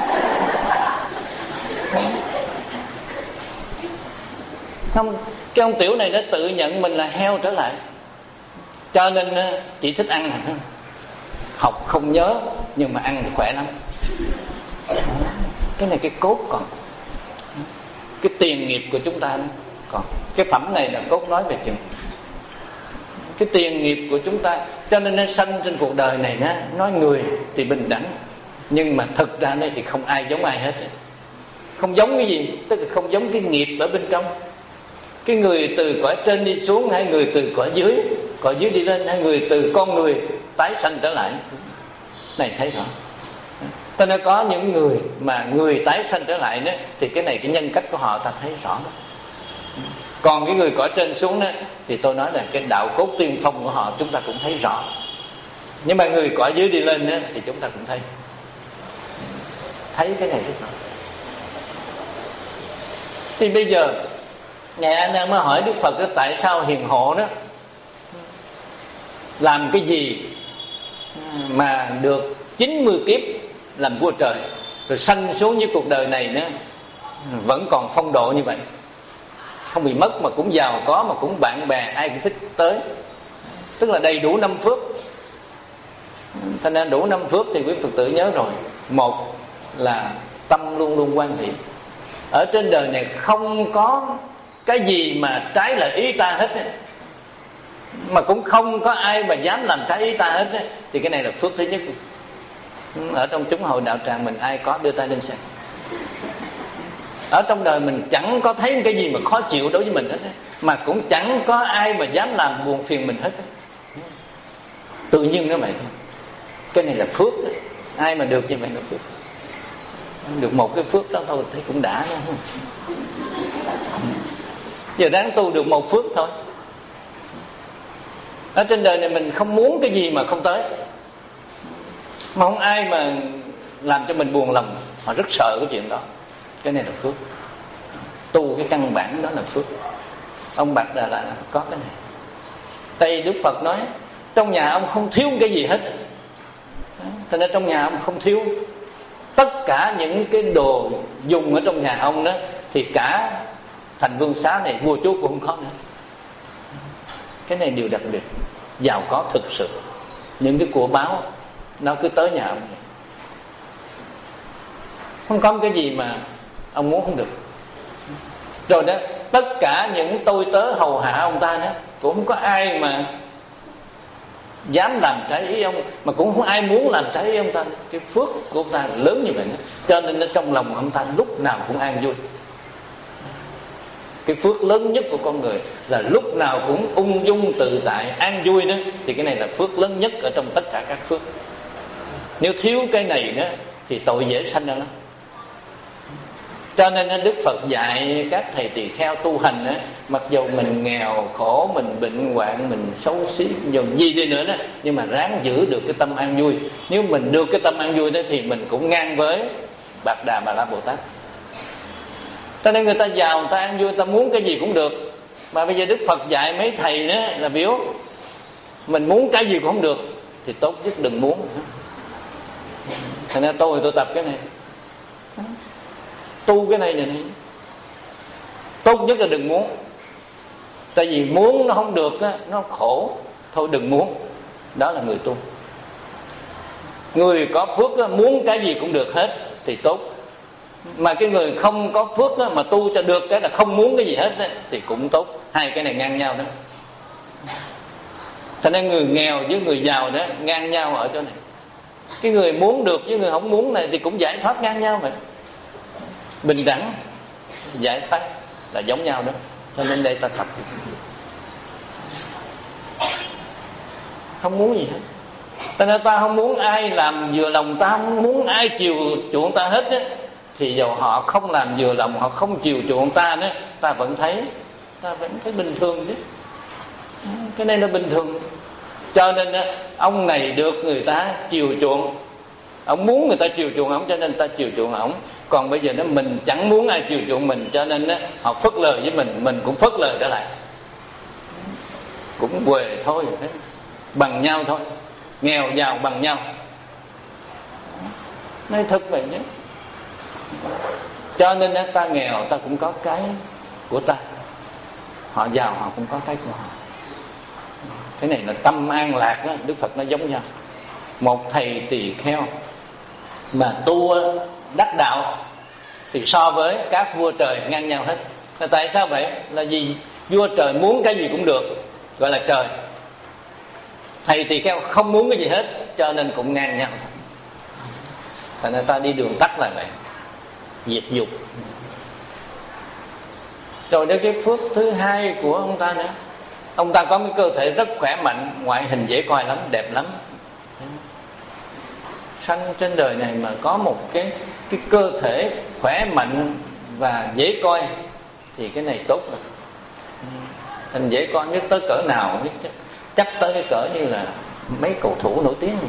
Không, cái ông tiểu này nó tự nhận mình là heo trở lại, cho nên chỉ thích ăn, học không nhớ nhưng mà ăn thì khỏe lắm. Cái này cái cốt còn, cái tiền nghiệp của chúng ta còn. Cái phẩm này là cốt nói về chuyện cái tiền nghiệp của chúng ta. Cho nên nó sanh trên cuộc đời này đó, nói người thì bình đẳng, nhưng mà thực ra đây thì không ai giống ai hết. Không giống cái gì? Tức là không giống cái nghiệp ở bên trong. Cái người từ cõi trên đi xuống, hay người từ cõi dưới, cõi dưới đi lên, hay người từ con người tái sanh trở lại, này thấy rõ. Cho nên có những người mà người tái sanh trở lại đó, thì cái này cái nhân cách của họ ta thấy rõ đó. Còn cái người cõi trên xuống đó, thì tôi nói là cái đạo cốt tiên phong của họ chúng ta cũng thấy rõ. Nhưng mà người cõi dưới đi lên đó, thì chúng ta cũng thấy thấy cái này rất rõ. Thì bây giờ Ngài A Nan mới hỏi Đức Phật đó, tại sao hiền hộ đó làm cái gì mà được chín mươi kiếp làm vua trời, rồi sanh xuống với cuộc đời này nữa vẫn còn phong độ như vậy, không bị mất, mà cũng giàu có, mà cũng bạn bè ai cũng thích tới. Tức là đầy đủ năm phước. Thành ra đủ năm phước thì quý Phật tử nhớ rồi. Một là tâm luôn luôn quan hệ. Ở trên đời này không có cái gì mà trái lại ý ta hết ấy, mà cũng không có ai mà dám làm trái ý ta hết ấy. Thì cái này là phước thứ nhất. Ở trong chúng hội đạo tràng mình ai có đưa tay lên xem. Ở trong đời mình chẳng có thấy cái gì mà khó chịu đối với mình hết ấy, mà cũng chẳng có ai mà dám làm buồn phiền mình hết ấy. Tự nhiên nó vậy thôi. Cái này là phước đấy. Ai mà được như vậy là phước. Được một cái phước đó thôi thấy cũng đã nữa. Giờ đáng tu được một phước thôi. Ở trên đời này mình không muốn cái gì mà không tới, mà không ai mà làm cho mình buồn lòng. Họ rất sợ cái chuyện đó. Cái này là phước. Tu cái căn bản đó là phước. Ông Bạch Đà là có cái này. Tại vì Đức Phật nói trong nhà ông không thiếu cái gì hết, cho nên trong nhà ông không thiếu. Tất cả những cái đồ dùng ở trong nhà ông đó thì cả thành Vương Xá này vua chúa cũng không có nữa. Cái này điều đặc biệt, giàu có thực sự. Những cái của báo nó cứ tới nhà ông, không có cái gì mà ông muốn không được. Rồi đó, tất cả những tôi tớ hầu hạ ông ta đó cũng không có ai mà dám làm trái ý ông, mà cũng không ai muốn làm trái ý ông ta. Cái phước của ông ta lớn như vậy đó. Cho nên nó trong lòng ông ta lúc nào cũng an vui. Cái phước lớn nhất của con người là lúc nào cũng ung dung tự tại an vui đó. Thì cái này là phước lớn nhất ở trong tất cả các phước. Nếu thiếu cái này đó thì tội dễ sanh ra lắm. Cho nên Đức Phật dạy các thầy tỳ kheo tu hành á, mặc dù mình nghèo khổ, mình bệnh hoạn, mình xấu xí, dù gì đi nữa đó, nhưng mà ráng giữ được cái tâm an vui. Nếu mình được cái tâm an vui đó thì mình cũng ngang với Bạc Đà Bà La Bồ Tát. Cho nên người ta giàu, người ta an vui, người ta muốn cái gì cũng được. Mà bây giờ Đức Phật dạy mấy thầy đó là biểu mình muốn cái gì cũng không được thì tốt nhất đừng muốn. Thành ra tôi tôi tập cái này, tu cái này này, này. Tốt nhất là đừng muốn. Tại vì muốn nó không được á, nó khổ. Thôi đừng muốn. Đó là người tu. Người có phước á, muốn cái gì cũng được hết thì tốt. Mà cái người không có phước á, mà tu cho được cái là không muốn cái gì hết á, thì cũng tốt. Hai cái này ngang nhau đó. Cho nên người nghèo với người giàu đó ngang nhau ở chỗ này. Cái người muốn được với người không muốn này thì cũng giải thoát ngang nhau vậy. Bình đẳng, giải thoát là giống nhau đó. Cho nên đây ta tập, không muốn gì hết. Cho nên ta không muốn ai làm vừa lòng ta, không muốn ai chiều chuộng ta hết á. Thì dầu họ không làm vừa lòng, họ không chiều chuộng ta nữa, ta vẫn thấy ta vẫn thấy bình thường chứ. Cái này là bình thường. Cho nên ông này được người ta chiều chuộng, ông muốn người ta chiều chuộng ông, cho nên ta chiều chuộng ông. Còn bây giờ nó mình chẳng muốn ai chiều chuộng mình, cho nên đó, họ phớt lờ với mình, mình cũng phớt lờ trở lại. Cũng quề thôi, bằng nhau thôi, nghèo giàu bằng nhau. Nói thật vậy nhé. Cho nên ta nghèo ta cũng có cái của ta, họ giàu họ cũng có cái của họ. Cái này là tâm an lạc đó. Đức Phật nó giống nhau. Một thầy tỳ kheo mà tu đắc đạo thì so với các vua trời ngang nhau hết. Là tại sao vậy? Là vì vua trời muốn cái gì cũng được, gọi là trời. Thầy tỳ kheo không muốn cái gì hết, cho nên cũng ngang nhau. Thành ra ta đi đường tắt là vậy, diệt dục. Rồi đến cái phước thứ hai của ông ta nữa. Ông ta có cái cơ thể rất khỏe mạnh, ngoại hình dễ coi lắm, đẹp lắm. Sanh trên đời này mà có một cái cái cơ thể khỏe mạnh và dễ coi thì cái này tốt rồi. Hình dễ coi nhất tới cỡ nào, nhất chắc tới cái cỡ như là mấy cầu thủ nổi tiếng,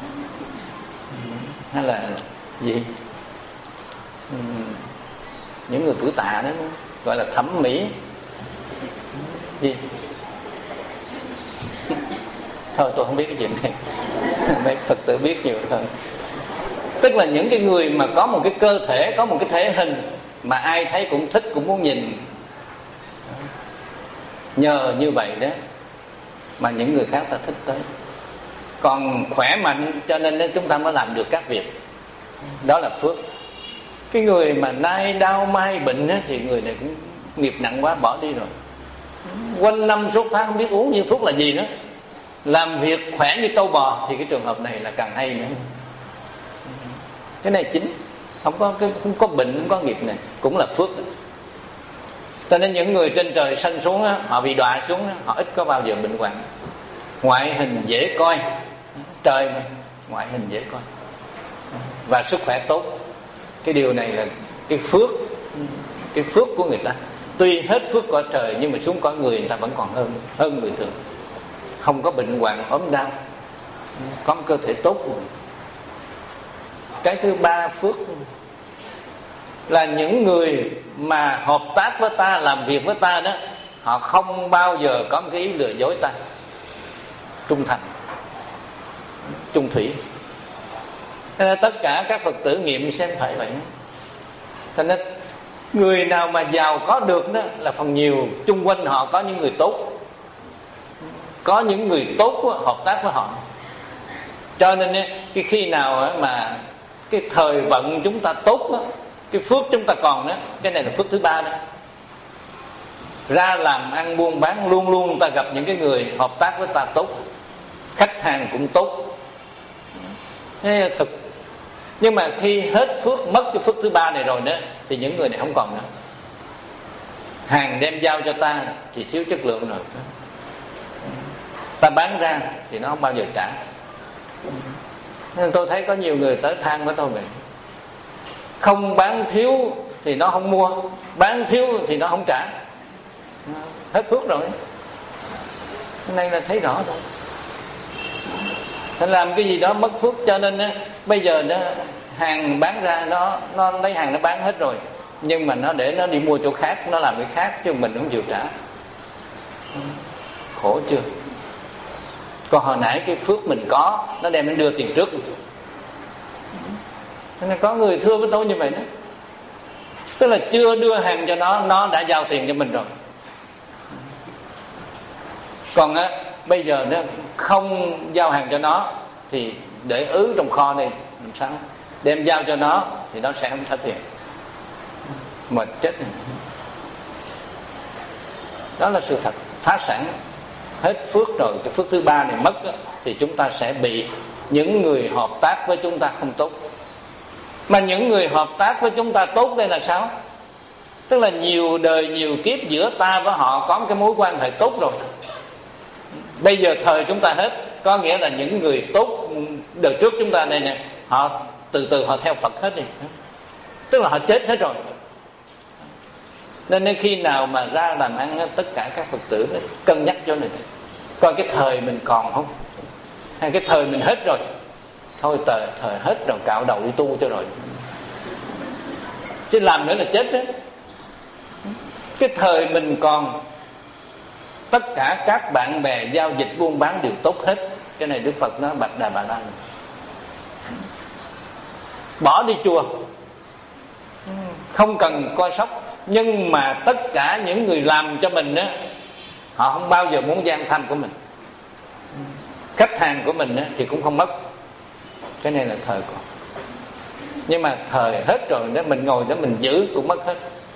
hay là gì, những người cử tạ đó gọi là thẩm mỹ gì. Thôi tôi không biết cái chuyện này, mấy Phật tử biết nhiều hơn. Tức là những cái người mà có một cái cơ thể, có một cái thể hình mà ai thấy cũng thích, cũng muốn nhìn. Nhờ như vậy đó mà những người khác ta thích tới. Còn khỏe mạnh cho nên chúng ta mới làm được các việc. Đó là phước. Cái người mà nay đau mai bệnh á, thì người này cũng nghiệp nặng quá, bỏ đi rồi. Quanh năm suốt tháng không biết uống nhiều thuốc là gì nữa, làm việc khỏe như trâu bò, thì cái trường hợp này là càng hay nữa. Cái này chính, không có không có bệnh, không có nghiệp này, cũng là phước. Cho nên những người trên trời sanh xuống á, họ bị đọa xuống á, họ ít có bao giờ bệnh hoạn. Ngoại hình dễ coi, trời mà ngoại hình dễ coi và sức khỏe tốt. Cái điều này là cái phước, cái phước của người ta. Tuy hết phước cõi trời nhưng mà xuống cõi người, người ta vẫn còn hơn hơn người thường. Không có bệnh hoạn ốm đau, có một cơ thể tốt rồi. Cái thứ ba phước là những người mà hợp tác với ta, làm việc với ta đó, họ không bao giờ có một cái ý lừa dối ta. trung thành, trung thủy. Nên tất cả các Phật tử nghiệm xem phải vậy. Cho nên người nào mà giàu có được đó là phần nhiều chung quanh họ có những người tốt, có những người tốt hợp tác với họ. Cho nên cái khi nào mà cái thời vận chúng ta tốt đó, cái phước chúng ta còn đó, cái này là phước thứ ba đó. Ra làm ăn buôn bán luôn luôn ta gặp những cái người hợp tác với ta tốt, khách hàng cũng tốt, thế là thực. Nhưng mà khi hết phước, mất cái phước thứ ba này rồi đó, thì những người này không còn nữa. Hàng đem giao cho ta thì thiếu chất lượng rồi, ta bán ra thì nó không bao giờ trả. Nên tôi thấy có nhiều người tới than với tôi vậy, không bán thiếu thì nó không mua, bán thiếu thì nó không trả, hết phước rồi. Cái này là thấy rõ thôi. Nên làm cái gì đó mất phước. Cho nên á, bây giờ nó hàng bán ra nó nó lấy hàng nó bán hết rồi, nhưng mà nó để nó đi mua chỗ khác, nó làm cái khác chứ mình không chịu trả. Khổ chưa? Còn hồi nãy cái phước mình có, nó đem đến đưa tiền trước. Nên có người thưa với tôi như vậy đó, tức là chưa đưa hàng cho nó, nó đã giao tiền cho mình rồi. Còn á, bây giờ nó không giao hàng cho nó thì để ứ trong kho này làm sao? Đem giao cho nó thì nó sẽ không trả tiền, mệt chết. Đó là sự thật. Phá sản, hết phước rồi, cái phước thứ ba này mất đó, thì chúng ta sẽ bị những người hợp tác với chúng ta không tốt. Mà những người hợp tác với chúng ta tốt đây là sao? Tức là nhiều đời nhiều kiếp giữa ta với họ có một cái mối quan hệ tốt rồi. Bây giờ thời chúng ta hết, có nghĩa là những người tốt đời trước chúng ta này nè, họ từ từ họ theo Phật hết đi, tức là họ chết hết rồi. Nên đến khi nào mà ra làm ăn, tất cả các Phật tử cân nhắc cho này, coi cái thời mình còn không, hay cái thời mình hết rồi. Thôi thời, thời hết rồi cạo đầu đi tu cho rồi, chứ làm nữa là chết đó. Cái thời mình còn, tất cả các bạn bè giao dịch buôn bán đều tốt hết. Cái này Đức Phật nói Bạch Đà Bà La. Bỏ đi chùa, không cần coi sóc, nhưng mà tất cả những người làm cho mình á, họ không bao giờ muốn gian thanh của mình, khách hàng của mình á, thì cũng không mất. Cái này là thời còn. Nhưng mà thời hết rồi đó, mình ngồi đó mình giữ cũng mất hết.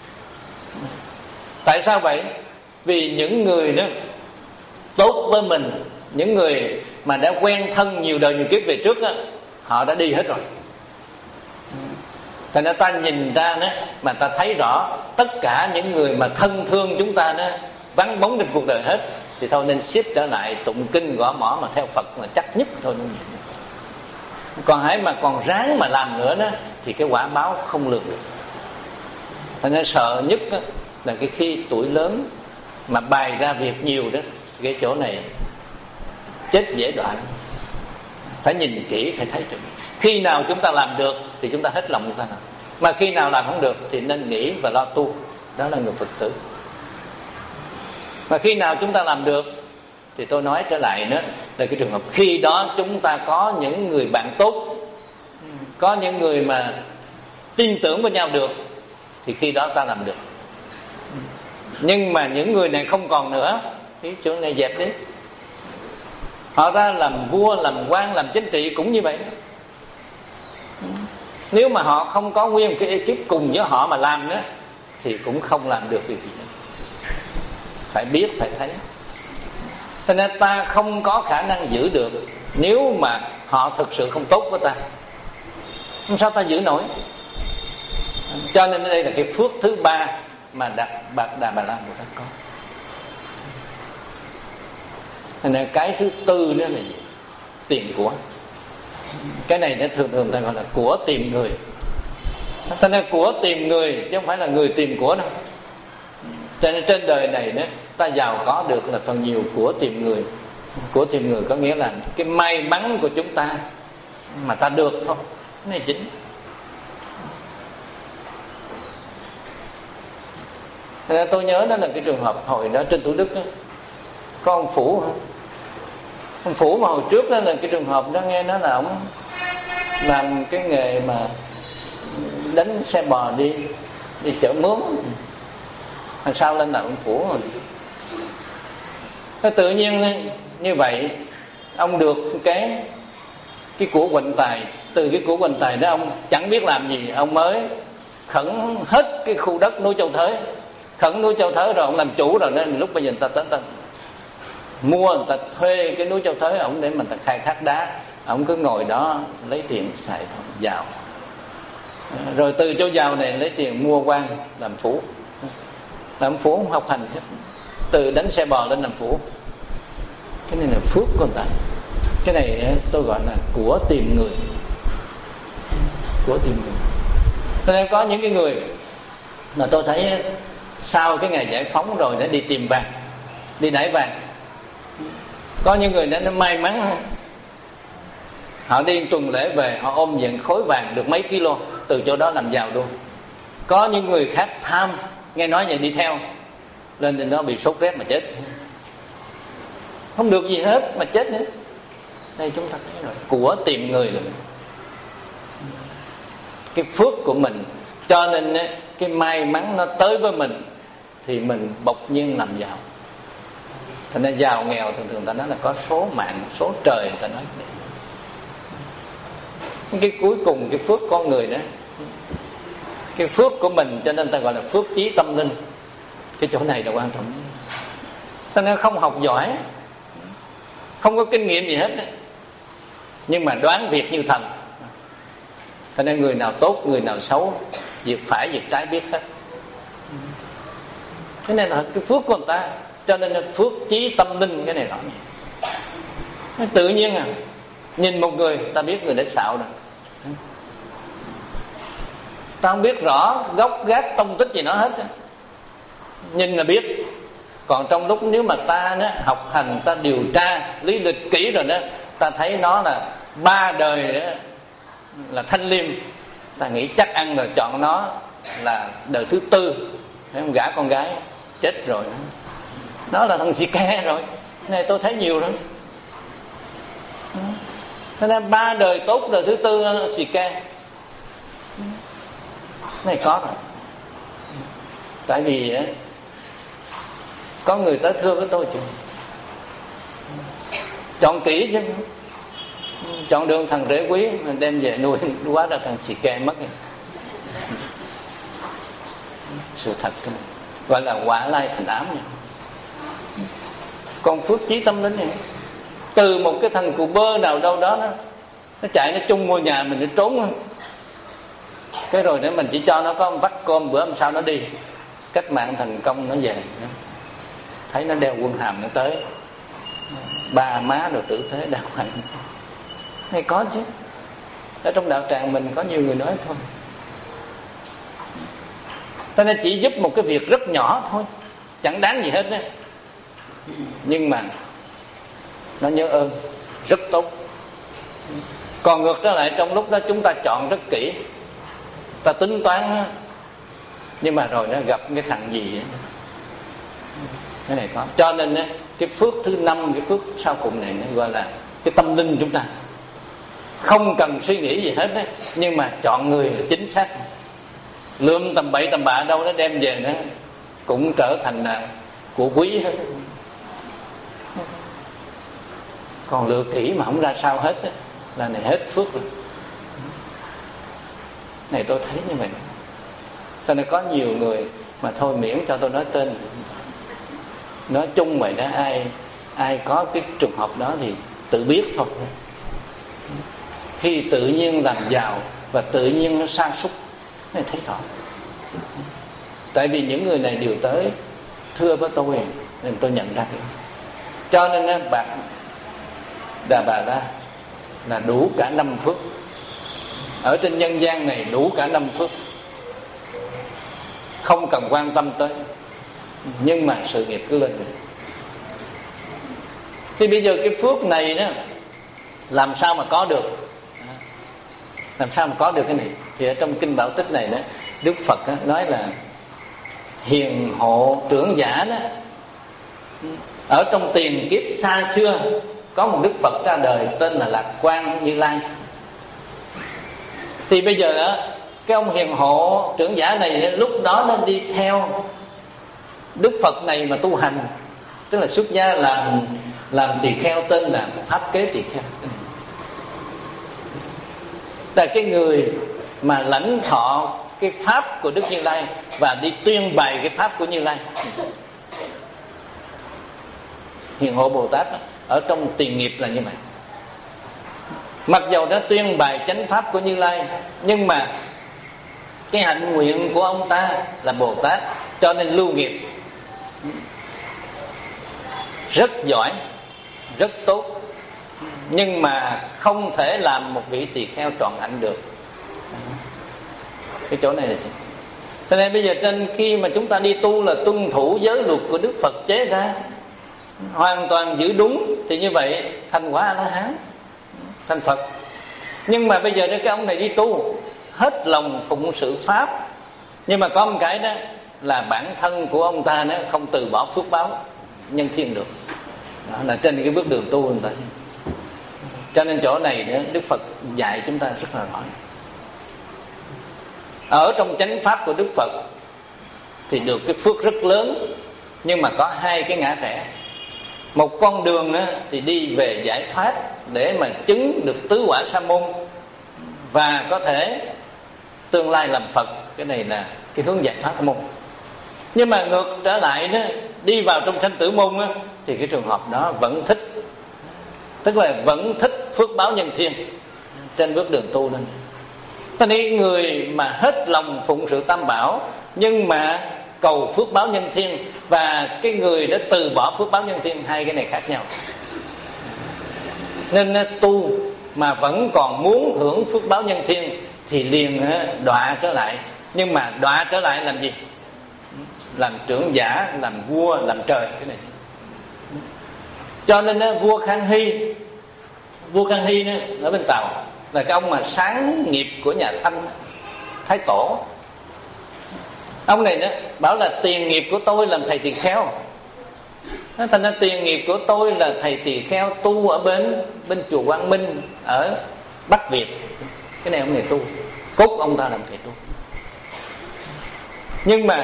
Tại sao vậy? Vì những người đó tốt với mình, những người mà đã quen thân nhiều đời nhiều kiếp về trước á, họ đã đi hết rồi. Thành ra ta nhìn ra đó, mà ta thấy rõ tất cả những người mà thân thương chúng ta đó vắng bóng trên cuộc đời hết, thì thôi nên xếp trở lại tụng kinh gõ mõ mà theo Phật là chắc nhất thôi. Còn hãy mà còn ráng mà làm nữa đó, thì cái quả báo không lường được. Thành ra sợ nhất đó, là cái khi tuổi lớn mà bày ra việc nhiều đó, cái chỗ này chết dễ đoạn. Phải nhìn kỹ, phải thấy chừng. Khi nào chúng ta làm được thì chúng ta hết lòng chúng ta làm, mà khi nào làm không được thì nên nghỉ và lo tu. Đó là người Phật tử. Mà khi nào chúng ta làm được thì tôi nói trở lại nữa là cái trường hợp khi đó chúng ta có những người bạn tốt, có những người mà tin tưởng vào nhau được, thì khi đó ta làm được. Nhưng mà những người này không còn nữa, cái chỗ này dẹp đi. Họ ra làm vua, làm quan, làm chính trị cũng như vậy. Nếu mà họ không có nguyên cái ekip cùng với họ mà làm nữa, thì cũng không làm được việc gì nữa. Phải biết, phải thấy. Cho nên ta không có khả năng giữ được nếu mà họ thực sự không tốt với ta. Không sao ta giữ nổi. Cho nên đây là cái phước thứ ba mà đặt Bạch Đà Bà La của ta có. Nên cái thứ tư nữa là gì? Tiền của. Cái này nó thường thường ta gọi là của tìm người. Cho nên của tìm người chứ không phải là người tìm của đâu. Cho nên trên đời này đó, ta giàu có được là phần nhiều của tìm người. Của tìm người có nghĩa là cái may mắn của chúng ta mà ta được thôi. Cái này chính. Tôi nhớ đó là cái trường hợp hồi đó trên Thủ Đức đó, có ông Phủ Ông Phủ mà hồi trước đó là cái trường hợp đó, nghe nói là ông làm cái nghề mà đánh xe bò đi đi chở mướn, hồi sau lên làm ông Phủ rồi. Thế tự nhiên như vậy ông được cái cái của quỳnh tài, từ cái của quỳnh tài đó ông chẳng biết làm gì, ông mới khẩn hết cái khu đất núi Châu Thới, khẩn núi Châu Thới rồi ông làm chủ rồi, nên lúc bây giờ người ta tới ta mua, người ta thuê cái núi Châu Thới ông để mình ta khai thác đá, ông cứ ngồi đó lấy tiền xài thôi, giàu. Rồi từ chỗ giàu này lấy tiền mua quan làm phủ, làm phủ không học hành hết, từ đánh xe bò lên làm phủ. Cái này là phước của người ta. Cái này tôi gọi là của tìm người, của tìm người. Cho nên có những cái người mà tôi thấy sau cái ngày giải phóng rồi đã đi tìm vàng, đi đãi vàng. Có những người đã nó may mắn, họ đi tuần lễ về, họ ôm về khối vàng được mấy kilo, từ chỗ đó làm giàu luôn. Có những người khác tham, nghe nói vậy đi theo, lên thì nó bị sốt rét mà chết, không được gì hết mà chết nữa. Đây chúng ta thấy rồi, của tìm người rồi, cái phước của mình. Cho nên cái may mắn nó tới với mình thì mình bỗng nhiên làm giàu. Thành ra giàu nghèo thường thường ta nói là có số mạng, số trời, người ta nói vậy. Cái cuối cùng cái phước con người đó, cái phước của mình, cho nên ta gọi là phước chí tâm linh. Cái chỗ này là quan trọng. Cho nên không học giỏi, không có kinh nghiệm gì hết, nhưng mà đoán việc như thần. Cho nên người nào tốt, người nào xấu, việc phải, việc trái biết hết. Cái này là cái phước của người ta. Cho nên là phước chí tâm linh, cái này rõ ràng. Tự nhiên à, nhìn một người ta biết người đã xạo rồi, ta không biết rõ gốc gác tông tích gì nó hết, nhìn là biết. Còn trong lúc nếu mà ta đó, học hành, ta điều tra lý lịch kỹ rồi đó, ta thấy nó là ba đời đó, là thanh liêm, ta nghĩ chắc ăn rồi, chọn nó là đời thứ tư, không gả con gái chết rồi, nó là thằng xì ke rồi. Này tôi thấy nhiều lắm. Thế nên ba đời tốt, đời thứ tư nó xì ke. Này có rồi. Tại vì có người tới thưa với tôi chứ, chọn kỹ chứ, chọn đường thằng rễ quý mình đem về nuôi, quá ra thằng xì ke mất. Sự thật cái này gọi là quả lai thành ám nha. Còn phước chí tâm linh này, từ một cái thằng cụ bơ nào đâu đó nó, nó chạy nó chung ngôi nhà mình, nó trốn, cái rồi để mình chỉ cho nó có một vắt cơm, bữa hôm sau nó đi, cách mạng thành công nó về, thấy nó đeo quân hàm nó tới, ba má rồi tử thế đàng hoàng. Này có chứ, ở trong đạo tràng mình có nhiều người nói thôi. Cho nên chỉ giúp một cái việc rất nhỏ thôi, chẳng đáng gì hết đấy, nhưng mà nó nhớ ơn rất tốt. Còn ngược trở lại, trong lúc đó chúng ta chọn rất kỹ, ta tính toán, nhưng mà rồi nó gặp cái thằng gì ấy. Cái này có. Cho nên cái phước thứ năm, cái phước sau cùng này nó gọi là cái tâm linh chúng ta. Không cần suy nghĩ gì hết đấy, nhưng mà chọn người là chính xác. Lượm tầm bậy tầm bạ đâu nó đem về nó cũng trở thành là của quý hết. Còn lựa kỹ mà không ra sao hết ấy, là này hết phước rồi. Này tôi thấy như vậy. Cho nên có nhiều người mà thôi miễn cho tôi nói tên, nói chung vậy đó, ai ai có cái trường hợp đó thì tự biết thôi. Khi tự nhiên làm giàu và tự nhiên nó sa sút, này thấy rõ. Tại vì những người này đều tới thưa với tôi nên tôi nhận ra cái. Cho nên bạn Đà Bà Ra là đủ cả năm phước. Ở trên nhân gian này đủ cả năm phước, không cần quan tâm tới, nhưng mà sự nghiệp cứ lên được. Thì bây giờ cái phước này đó làm sao mà có được, làm sao mà có được cái này? Thì ở trong kinh Bảo Tích này đó, Đức Phật đó, nói là hiền hộ trưởng giả đó, ở trong tiền kiếp xa xưa có một Đức Phật ra đời tên là Lạc Quan Như Lai. Thì bây giờ đó, cái ông hiền hộ trưởng giả này lúc đó nó đi theo Đức Phật này mà tu hành, tức là xuất gia làm làm tỳ kheo, tên là Pháp Kế Tỳ Kheo. Là cái người mà lãnh thọ cái pháp của Đức Như Lai và đi tuyên bày cái pháp của Như Lai. Hiền hộ Bồ Tát ở trong tiền nghiệp là như vậy. Mặc dầu đã tuyên bày chánh pháp của Như Lai, nhưng mà cái hạnh nguyện của ông ta là Bồ Tát, cho nên lưu nghiệp rất giỏi, rất tốt, nhưng mà không thể làm một vị tỳ kheo trọn hạnh được. Cái chỗ này là gì? Cho nên bây giờ trên khi mà chúng ta đi tu là tuân thủ giới luật của Đức Phật chế ra, hoàn toàn giữ đúng, thì như vậy thành quả A-la-hán, thành Phật. Nhưng mà bây giờ cái ông này đi tu hết lòng phụng sự pháp, nhưng mà có một cái đó là bản thân của ông ta nó không từ bỏ phước báo nhân thiên được. Đó là trên cái bước đường tu người ta. Cho nên chỗ này nữa, Đức Phật dạy chúng ta rất là rõ. Ở trong chánh pháp của Đức Phật thì được cái phước rất lớn, nhưng mà có hai cái ngã rẽ. Một con đường á, thì đi về giải thoát để mà chứng được tứ quả sa môn và có thể tương lai làm Phật. Cái này là cái hướng giải thoát môn. Nhưng mà ngược trở lại đó, đi vào trong sanh tử môn á, thì cái trường hợp đó vẫn thích, tức là vẫn thích phước báo nhân thiên trên bước đường tu lên. Cho nên người mà hết lòng phụng sự Tam Bảo nhưng mà cầu phước báo nhân thiên, và cái người đã từ bỏ phước báo nhân thiên, hai cái này khác nhau. Nên tu mà vẫn còn muốn hưởng phước báo nhân thiên thì liền đọa trở lại. Nhưng mà đọa trở lại làm gì? Làm trưởng giả, làm vua, làm trời. Cái này. Cho nên vua Khang Hy, vua Khang Hy ở bên Tàu là cái ông mà sáng nghiệp của nhà Thanh, Thái Tổ. Ông này đó bảo là tiền nghiệp của tôi làm thầy tỳ kheo. Thành ra tiền nghiệp của tôi là thầy tỳ kheo tu ở bên bên chùa Quang Minh ở Bắc Việt. Cái này ông này tu, cốt ông ta làm thầy tu. Nhưng mà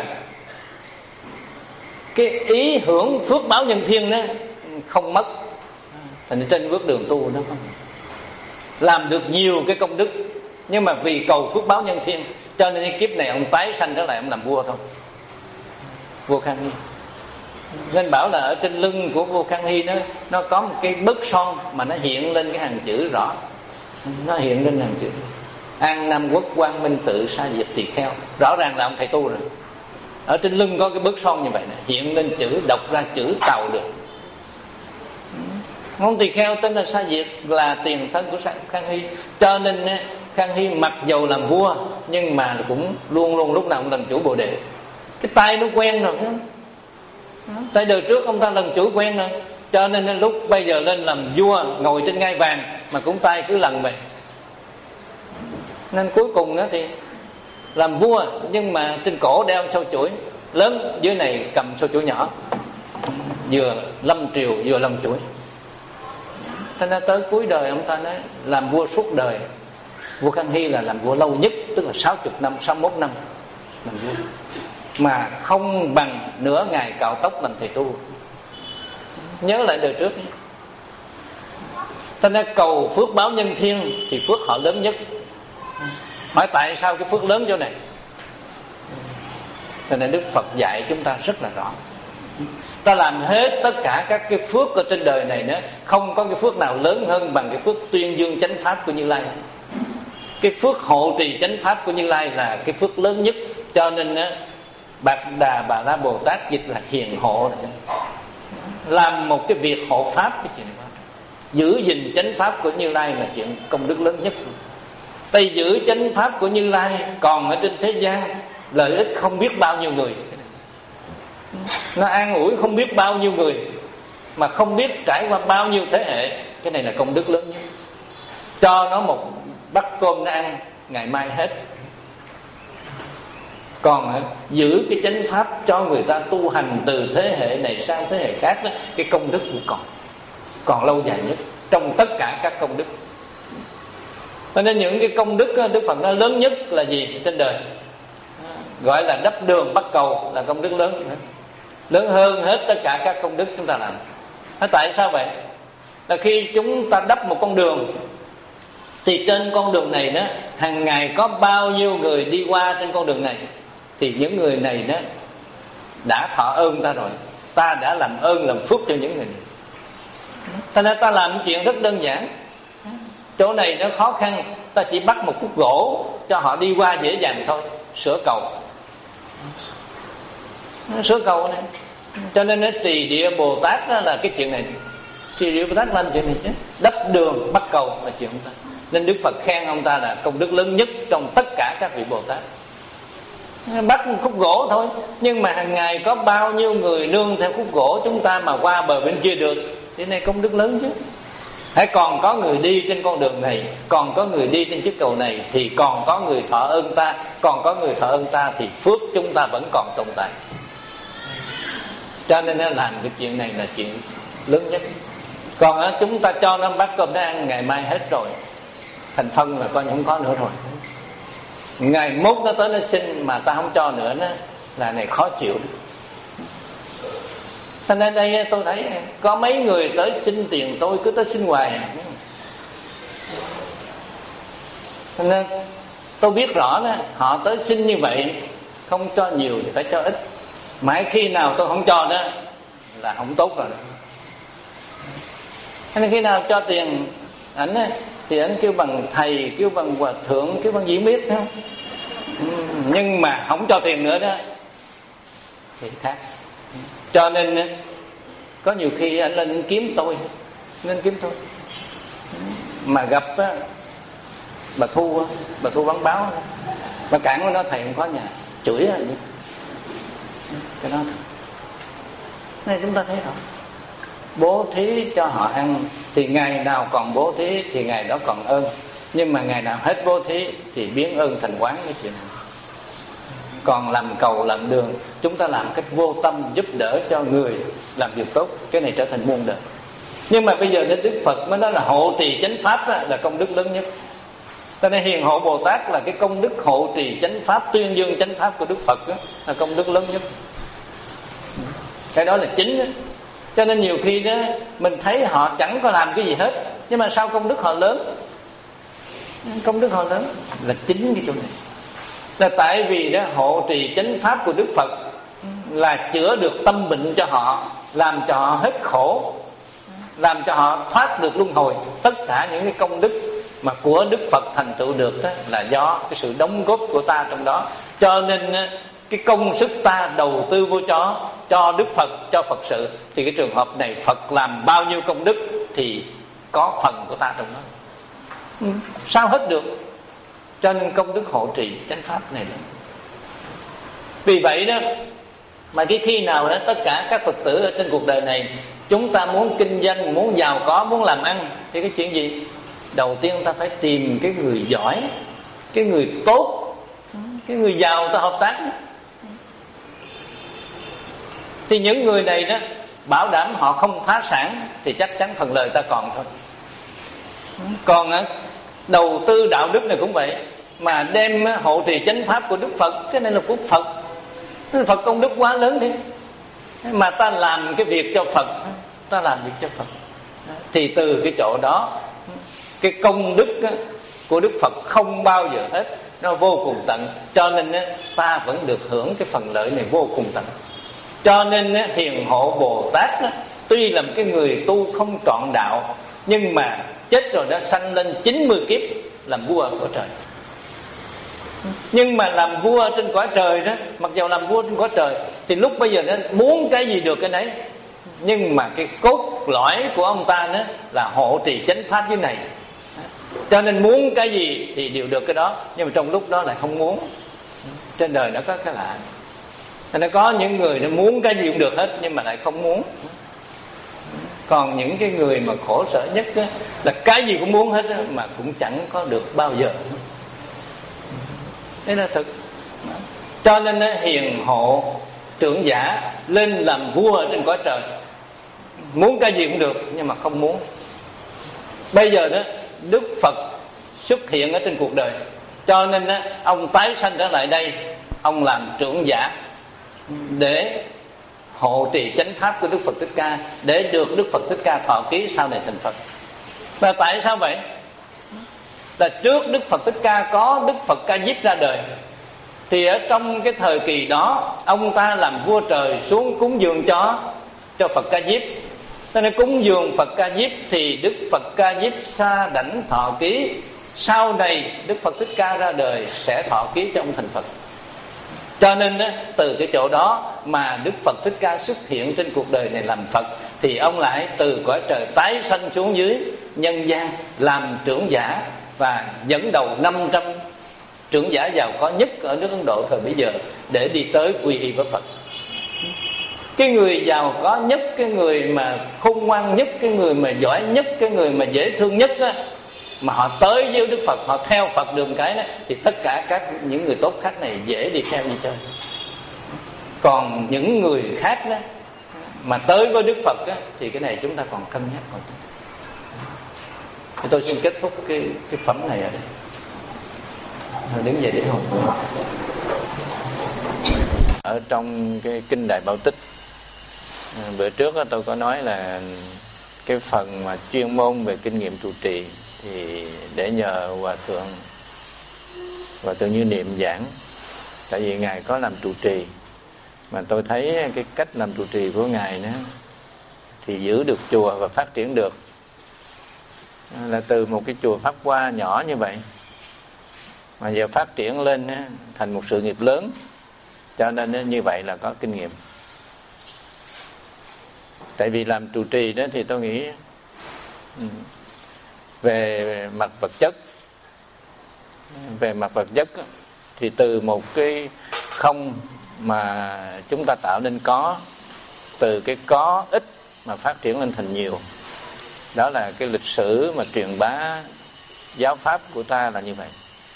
cái ý hưởng phước báo nhân thiên đó không mất. Thành ra trên bước đường tu nó không làm được nhiều cái công đức, nhưng mà vì cầu phước báo nhân thiên, cho nên cái kiếp này ông tái sanh trở lại ông làm vua thôi. Vua Khang Hy. Nên bảo là ở trên lưng của vua Khang Hy nó nó có một cái bức son mà nó hiện lên cái hàng chữ rõ. Nó hiện lên hàng chữ An Nam Quốc Quang Minh Tự Sa Diệp Tỳ Kheo. Rõ ràng là ông thầy tu rồi. Ở trên lưng có cái bức son như vậy này, hiện lên chữ, đọc ra chữ Tàu được. Ông tỳ kheo tên là Sa Diệp, là tiền thân của Khang Hy. Cho nên Khang Hy mặc dầu làm vua nhưng mà cũng luôn luôn lúc nào cũng làm chủ Bồ Đề. Cái tay nó quen rồi. Tại đời trước ông ta làm chủ quen rồi, cho nên lúc bây giờ lên làm vua ngồi trên ngai vàng mà cũng tay cứ lần vậy. Nên cuối cùng đó thì làm vua nhưng mà trên cổ đeo sâu chuỗi lớn, dưới này cầm sâu chuỗi nhỏ, vừa lâm triều vừa lâm chuỗi. Thế nên tới cuối đời ông ta nói làm vua suốt đời. Vua Khang Hy là làm vua lâu nhất, tức là sáu mươi năm, sáu mươi mốt năm làm vua, mà không bằng nửa ngày cạo tóc làm thầy tu. Nhớ lại đời trước. Thế nên cầu phước báo nhân thiên thì phước họ lớn nhất. Hỏi tại sao cái phước lớn chỗ này? Thế nên Đức Phật dạy chúng ta rất là rõ. Ta làm hết tất cả các cái phước ở trên đời này nữa, không có cái phước nào lớn hơn bằng cái phước tuyên dương chánh pháp của Như Lai. Cái phước hộ trì chánh pháp của Như Lai là cái phước lớn nhất. Cho nên á, Bạc Đà Bà La Bồ Tát dịch là hiền hộ. Làm một cái việc hộ pháp, cái chuyện đó, giữ gìn chánh pháp của Như Lai là chuyện công đức lớn nhất. Tay giữ chánh pháp của Như Lai còn ở trên thế gian lợi ích không biết bao nhiêu người. Nó an ủi không biết bao nhiêu người, mà không biết trải qua bao nhiêu thế hệ. Cái này là công đức lớn nhất. Cho nó một bát cơm nó ăn ngày mai hết. Còn giữ cái chánh pháp cho người ta tu hành từ thế hệ này sang thế hệ khác đó, cái công đức cũng còn. còn lâu dài nhất trong tất cả các công đức. Cho nên những cái công đức Đức Phật nói lớn nhất là gì trên đời? Gọi là đắp đường bắt cầu là công đức lớn, lớn hơn hết tất cả các công đức chúng ta làm. Tại sao vậy? Là khi chúng ta đắp một con đường thì trên con đường này đó, hàng ngày có bao nhiêu người đi qua trên con đường này, thì những người này đó đã thọ ơn ta rồi, ta đã làm ơn làm phước cho những người này. Thành ra ta làm chuyện rất đơn giản. Chỗ này nó khó khăn, ta chỉ bắt một khúc gỗ cho họ đi qua dễ dàng thôi, sửa cầu, sửa cầu này. Cho nên nó Trì Địa Bồ Tát đó là cái chuyện này. Trì Địa Bồ Tát làm chuyện này chứ, đắp đường bắt cầu là chuyện ông ta. Nên Đức Phật khen ông ta là công đức lớn nhất trong tất cả các vị Bồ Tát. Bắt một khúc gỗ thôi, nhưng mà hàng ngày có bao nhiêu người nương theo khúc gỗ chúng ta mà qua bờ bên kia được, thì này công đức lớn chứ. Hãy còn có người đi trên con đường này, còn có người đi trên chiếc cầu này, thì còn có người thọ ơn ta, còn có người thọ ơn ta, thì phước chúng ta vẫn còn tồn tại. Cho nên làm cái chuyện này là chuyện lớn nhất. Còn chúng ta cho nó bát cơm nó ăn, ngày mai hết rồi, thành phân là coi như không có nữa rồi. Ngày mốt nó tới nó xin mà ta không cho nữa đó, là này khó chịu. Cho nên đây tôi thấy có mấy người tới xin tiền tôi, cứ tới xin hoài. Cho nên tôi biết rõ đó, họ tới xin như vậy, không cho nhiều thì phải cho ít. Mãi khi nào tôi không cho đó là không tốt rồi. Cho nên khi nào cho tiền ảnh thì ảnh kêu bằng thầy, kêu bằng hòa thượng, kêu bằng gì biết không? Nhưng mà không cho tiền nữa đó thì khác. Cho nên có nhiều khi anh lên kiếm tôi, nên kiếm tôi mà gặp á, bà Thu á, bà Thu bán báo, bà cản của nó thầy không có nhà, chửi á, cái đó này chúng ta thấy không? Bố thí cho họ ăn thì ngày nào còn bố thí thì ngày đó còn ơn, nhưng mà ngày nào hết bố thí thì biến ơn thành oán cái chuyện này. Còn làm cầu làm đường, chúng ta làm cách vô tâm giúp đỡ cho người làm việc tốt, cái này trở thành muôn đời. Nhưng mà bây giờ đến Đức Phật mới nói là hộ trì chánh pháp đó, là công đức lớn nhất. Cho nên Hiền Hộ Bồ Tát là cái công đức hộ trì chánh pháp, tuyên dương chánh pháp của Đức Phật đó, là công đức lớn nhất. Cái đó là chính đó. Cho nên nhiều khi đó mình thấy họ chẳng có làm cái gì hết, nhưng mà sao công đức họ lớn? Công đức họ lớn là chính cái chỗ này. Là tại vì đó hộ trì chánh pháp của Đức Phật là chữa được tâm bệnh cho họ, làm cho họ hết khổ, làm cho họ thoát được luân hồi. Tất cả những cái công đức mà của Đức Phật thành tựu được đó là do cái sự đóng góp của ta trong đó. Cho nên cái công sức ta đầu tư vô cho cho Đức Phật, cho Phật sự, thì cái trường hợp này Phật làm bao nhiêu công đức thì có phần của ta trong đó. Ừ, sao hết được? Cho nên công đức hộ trì chánh pháp này đó. Vì vậy đó mà cái khi nào đó tất cả các Phật tử ở trên cuộc đời này, chúng ta muốn kinh doanh, muốn giàu có, muốn làm ăn, thì cái chuyện gì? Đầu tiên ta phải tìm cái người giỏi, cái người tốt, cái người giàu ta hợp tác. Thì những người này đó bảo đảm họ không phá sản thì chắc chắn phần lời ta còn thôi. Còn đầu tư đạo đức này cũng vậy, mà đem hộ trì chánh pháp của Đức Phật, cái này là của Phật. Phật công đức quá lớn thế, mà ta làm cái việc cho Phật, ta làm việc cho Phật, thì từ cái chỗ đó cái công đức của Đức Phật không bao giờ hết, nó vô cùng tận. Cho nên ta vẫn được hưởng cái phần lợi này vô cùng tận. Cho nên Hiền Hộ Bồ Tát tuy là một cái người tu không trọn đạo, nhưng mà chết rồi đã sanh lên chín mươi kiếp làm vua của trời. Nhưng mà làm vua trên cõi trời đó, mặc dù làm vua trên cõi trời thì lúc bây giờ nó muốn cái gì được cái đấy. Nhưng mà cái cốt lõi của ông ta đó là hộ trì chánh pháp dưới này, cho nên muốn cái gì thì đều được cái đó. Nhưng mà trong lúc đó lại không muốn. Trên đời nó có cái lạ, nó có những người nó muốn cái gì cũng được hết, nhưng mà lại không muốn. Còn những cái người mà khổ sở nhất đó, là cái gì cũng muốn hết đó, mà cũng chẳng có được bao giờ. Đấy là thực. Cho nên Hiền Hộ trưởng giả lên làm vua trên cõi trời, muốn cái gì cũng được nhưng mà không muốn. Bây giờ đó Đức Phật xuất hiện ở trên cuộc đời, cho nên đó, ông tái sanh trở lại đây, ông làm trưởng giả để hộ trì chánh pháp của Đức Phật Thích Ca, để được Đức Phật Thích Ca thọ ký sau này thành Phật. Và tại sao vậy? Là trước Đức Phật Thích Ca có Đức Phật Ca Diếp ra đời, thì ở trong cái thời kỳ đó ông ta làm vua trời xuống cúng dường cho cho Phật Ca Diếp. Cho nên cúng dường Phật Ca Diếp thì Đức Phật Ca Diếp sa đảnh thọ ký, sau này Đức Phật Thích Ca ra đời sẽ thọ ký cho ông thành Phật. Cho nên từ cái chỗ đó mà Đức Phật Thích Ca xuất hiện trên cuộc đời này làm Phật, thì ông lại từ cõi trời tái sanh xuống dưới nhân gian làm trưởng giả, và dẫn đầu năm trăm trưởng giả giàu có nhất ở nước Ấn Độ thời bấy giờ để đi tới quy y với Phật. Cái người giàu có nhất, cái người mà khôn ngoan nhất, cái người mà giỏi nhất, cái người mà dễ thương nhất á, mà họ tới với Đức Phật, họ theo Phật đường cái đó, thì tất cả các những người tốt khác này dễ đi theo như chơi. Còn những người khác đó mà tới với Đức Phật á, thì cái này chúng ta còn cân nhắc. Còn thì tôi xin kết thúc cái cái phẩm này ở đây. Rồi đứng dậy để học. Ở trong cái kinh Đại Bảo Tích, bữa trước đó, tôi có nói là cái phần mà chuyên môn về kinh nghiệm trụ trì thì để nhờ Hòa Thượng Hòa Thượng Như Niệm giảng. Tại vì Ngài có làm trụ trì, mà tôi thấy cái cách làm trụ trì của Ngài đó thì giữ được chùa và phát triển được. Là từ một cái chùa Pháp Hoa nhỏ như vậy mà giờ phát triển lên thành một sự nghiệp lớn. Cho nên như vậy là có kinh nghiệm. Tại vì làm trụ trì đó thì tôi nghĩ về mặt vật chất, về mặt vật chất thì từ một cái không mà chúng ta tạo nên có, từ cái có ít mà phát triển lên thành nhiều. Đó là cái lịch sử mà truyền bá giáo pháp của ta là như vậy.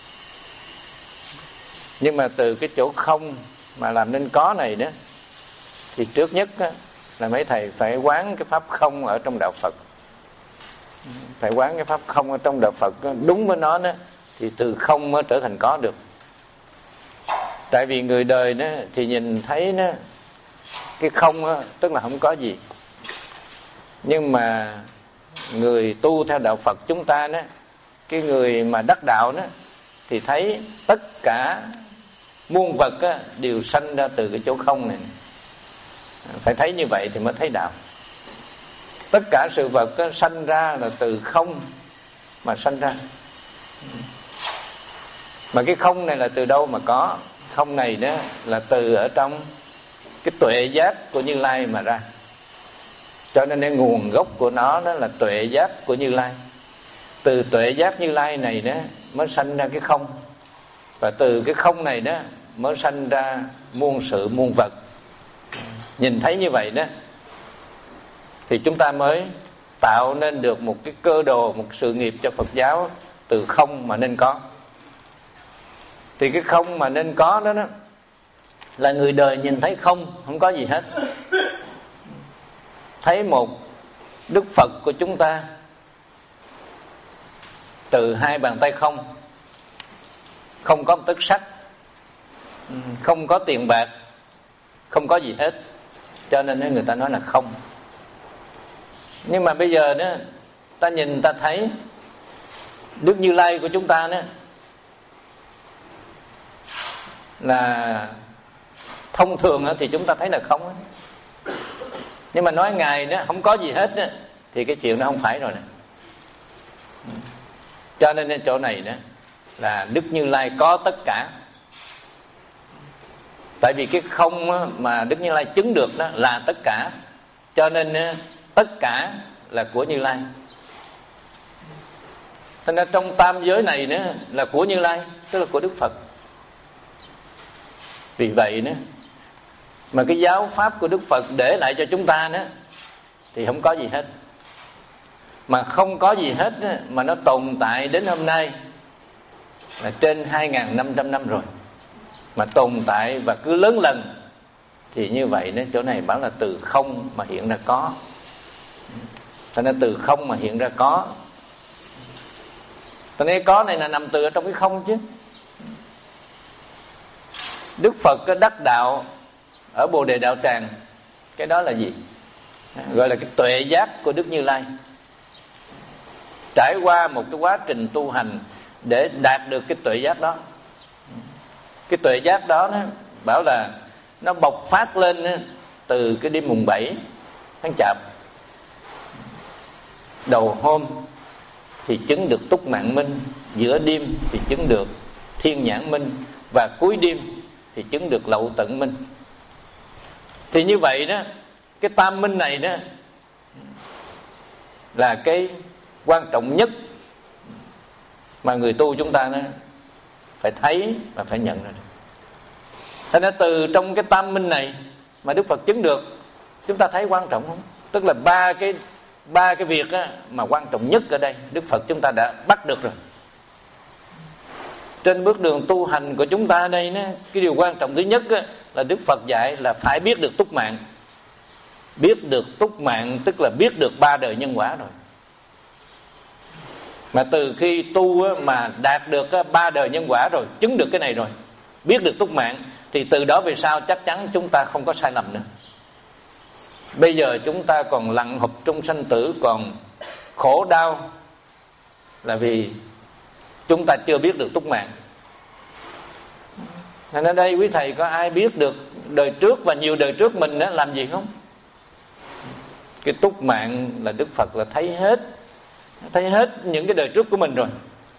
Nhưng mà từ cái chỗ không mà làm nên có này đó, thì trước nhất á, là mấy thầy phải quán cái pháp không ở trong đạo Phật. Phải quán cái pháp không ở trong đạo Phật đúng với nó đó, thì từ không mới trở thành có được. Tại vì người đời đó thì nhìn thấy đó, cái không đó, tức là không có gì. Nhưng mà người tu theo đạo Phật chúng ta đó, cái người mà đắc đạo đó, thì thấy tất cả muôn vật đó, đều sanh ra từ cái chỗ không này. Phải thấy như vậy thì mới thấy đạo. Tất cả sự vật đó, sanh ra là từ không mà sanh ra. Mà cái không này là từ đâu mà có? Không này đó là từ ở trong cái tuệ giác của Như Lai mà ra. Cho nên cái nguồn gốc của nó đó là tuệ giác của Như Lai. Từ tuệ giác Như Lai này đó mới sanh ra cái không. Và từ cái không này đó mới sanh ra muôn sự muôn vật. Nhìn thấy như vậy đó thì chúng ta mới tạo nên được một cái cơ đồ, một sự nghiệp cho Phật giáo từ không mà nên có. Thì cái không mà nên có đó, đó là người đời nhìn thấy không, không có gì hết. Thấy một Đức Phật của chúng ta từ hai bàn tay không, không có một tấc sắt, không có tiền bạc, không có gì hết. Cho nên người ta nói là không. Nhưng mà bây giờ đó, ta nhìn ta thấy Đức Như Lai của chúng ta đó là thông thường thì chúng ta thấy là không. Nhưng mà nói Ngài đó không có gì hết đó, thì cái chuyện đó không phải rồi nè. Cho nên chỗ này đó là Đức Như Lai có tất cả. Tại vì cái không mà Đức Như Lai chứng được đó là tất cả. Cho nên tất cả là của Như Lai. Thế nên trong tam giới này nữa là của Như Lai, tức là của Đức Phật. Vì vậy nữa mà cái giáo pháp của Đức Phật để lại cho chúng ta nữa thì không có gì hết. Mà không có gì hết nữa, mà nó tồn tại đến hôm nay là trên hai nghìn năm trăm năm rồi. Mà tồn tại và cứ lớn lần, thì như vậy đó, chỗ này bảo là từ không mà hiện ra có. Cho nên từ không mà hiện ra có. Cho nên có này là nằm từ ở trong cái không chứ. Đức Phật có đắc đạo ở Bồ Đề Đạo Tràng, cái đó là gì? Gọi là cái tuệ giác của Đức Như Lai. Trải qua một cái quá trình tu hành để đạt được cái tuệ giác đó. Cái tuệ giác đó nó bảo là nó bộc phát lên từ cái đêm mùng bảy tháng Chạp. Đầu hôm thì chứng được túc mạng minh, giữa đêm thì chứng được thiên nhãn minh, và cuối đêm thì chứng được lậu tận minh. Thì như vậy đó, cái tam minh này đó là cái quan trọng nhất mà người tu chúng ta đó phải thấy và phải nhận ra được. Thế nên từ trong cái tam minh này mà Đức Phật chứng được, chúng ta thấy quan trọng không? Tức là ba cái ba cái việc á, mà quan trọng nhất ở đây Đức Phật chúng ta đã bắt được rồi. Trên bước đường tu hành của chúng ta ở đây đó, cái điều quan trọng thứ nhất á, là Đức Phật dạy là phải biết được túc mạng. Biết được túc mạng tức là biết được ba đời nhân quả rồi. Mà từ khi tu á, mà đạt được á, ba đời nhân quả rồi, chứng được cái này rồi, biết được túc mạng, thì từ đó về sau chắc chắn chúng ta không có sai lầm nữa. Bây giờ chúng ta còn lặn hụp trong sanh tử, còn khổ đau là vì chúng ta chưa biết được túc mạng. Nên ở đây quý thầy có ai biết được đời trước và nhiều đời trước mình đó làm gì không? Cái túc mạng là Đức Phật là thấy hết, thấy hết những cái đời trước của mình rồi.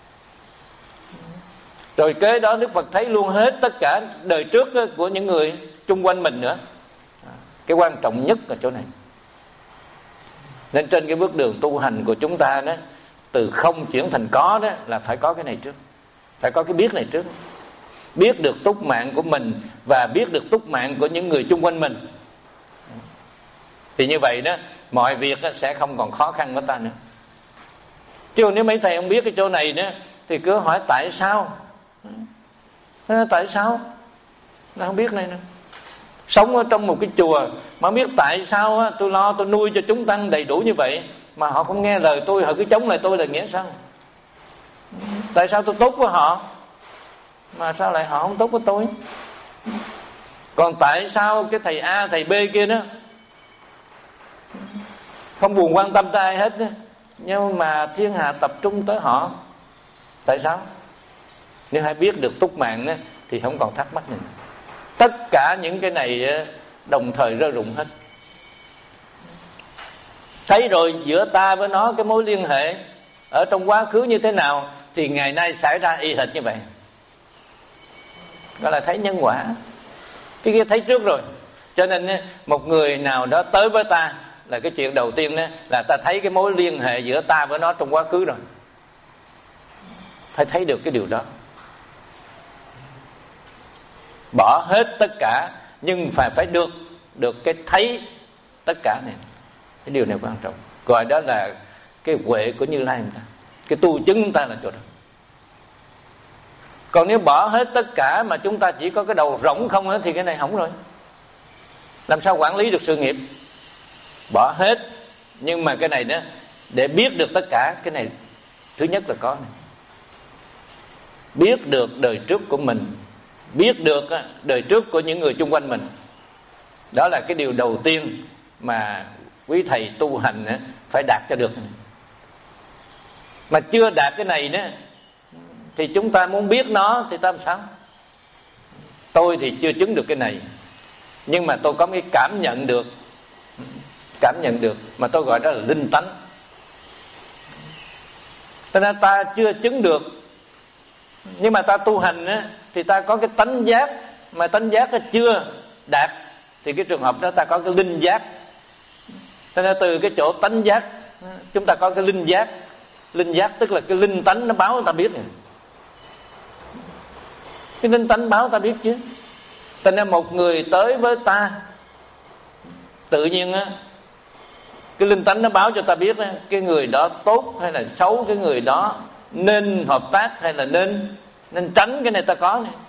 Rồi kế đó Đức Phật thấy luôn hết tất cả đời trước của những người chung quanh mình nữa. Cái quan trọng nhất ở chỗ này. Nên trên cái bước đường tu hành của chúng ta đó, từ không chuyển thành có đó, là phải có cái này trước. Phải có cái biết này trước. Biết được túc mạng của mình và biết được túc mạng của những người chung quanh mình. Thì như vậy đó, mọi việc sẽ không còn khó khăn với ta nữa. Chứ nếu mấy thầy không biết cái chỗ này đó, thì cứ hỏi tại sao. Tại sao? Nó không biết này nữa. Sống ở trong một cái chùa mà biết tại sao á, tôi lo tôi nuôi cho chúng tăng đầy đủ như vậy mà họ không nghe lời tôi, họ cứ chống lại tôi là nghĩa sao? Tại sao tôi tốt với họ mà sao lại họ không tốt với tôi? Còn tại sao cái thầy A, thầy B kia đó không buồn quan tâm tới ai hết đó, nhưng mà thiên hạ tập trung tới họ? Tại sao? Nếu hãy biết được túc mạng đó, thì không còn thắc mắc nữa. Tất cả những cái này đồng thời rơi rụng hết. Thấy rồi giữa ta với nó cái mối liên hệ ở trong quá khứ như thế nào, thì ngày nay xảy ra y hệt như vậy. Gọi là thấy nhân quả. Cái kia thấy trước rồi. Cho nên một người nào đó tới với ta, là cái chuyện đầu tiên đó là ta thấy cái mối liên hệ giữa ta với nó trong quá khứ rồi. Phải thấy được cái điều đó. Bỏ hết tất cả, nhưng phải phải được được cái thấy tất cả này. Cái điều này quan trọng. Gọi đó là cái huệ của Như Lai người ta. Cái tu chứng chúng ta là chỗ đó. Còn nếu bỏ hết tất cả mà chúng ta chỉ có cái đầu rỗng không đó, thì cái này hỏng rồi. Làm sao quản lý được sự nghiệp? Bỏ hết. Nhưng mà cái này đó, để biết được tất cả, cái này thứ nhất là có này. Biết được đời trước của mình, biết được đời trước của những người chung quanh mình. Đó là cái điều đầu tiên mà quý thầy tu hành phải đạt cho được. Mà chưa đạt cái này đó, thì chúng ta muốn biết nó thì ta làm sao? Tôi thì chưa chứng được cái này, nhưng mà tôi có cái cảm nhận được, cảm nhận được mà tôi gọi đó là linh tánh. Cho nên ta chưa chứng được, nhưng mà ta tu hành á, thì ta có cái tánh giác, mà tánh giác nó chưa đạt, thì cái trường hợp đó ta có cái linh giác. Cho nên từ cái chỗ tánh giác chúng ta có cái linh giác. Linh giác tức là cái linh tánh nó báo ta biết này. Cái linh tánh báo ta biết chứ. Cho nên một người tới với ta, tự nhiên á, cái linh tánh nó báo cho ta biết á, cái người đó tốt hay là xấu, cái người đó nên hợp tác hay là nên nên tránh, cái này ta có này.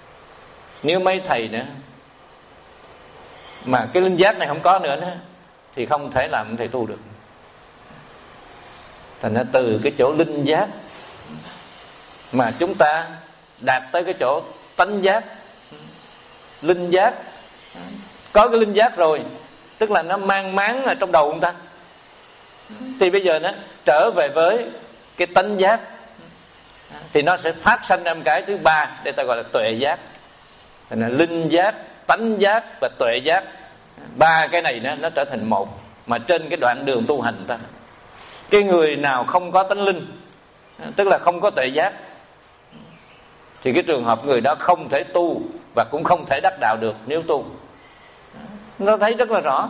Nếu mấy thầy nữa mà cái linh giác này không có nữa nữa, thì không thể làm thầy tu được. Thành ra từ cái chỗ linh giác mà chúng ta đạt tới cái chỗ tánh giác. Linh giác, có cái linh giác rồi, tức là nó mang máng ở trong đầu chúng ta, thì bây giờ nó trở về với cái tánh giác, thì nó sẽ phát sinh ra một cái thứ ba để ta gọi là tuệ giác. Thành ra linh giác, tánh giác và tuệ giác, ba cái này nó, nó trở thành một. Mà trên cái đoạn đường tu hành ta, cái người nào không có tánh linh, tức là không có tuệ giác, thì cái trường hợp người đó không thể tu và cũng không thể đắc đạo được nếu tu. Nó thấy rất là rõ.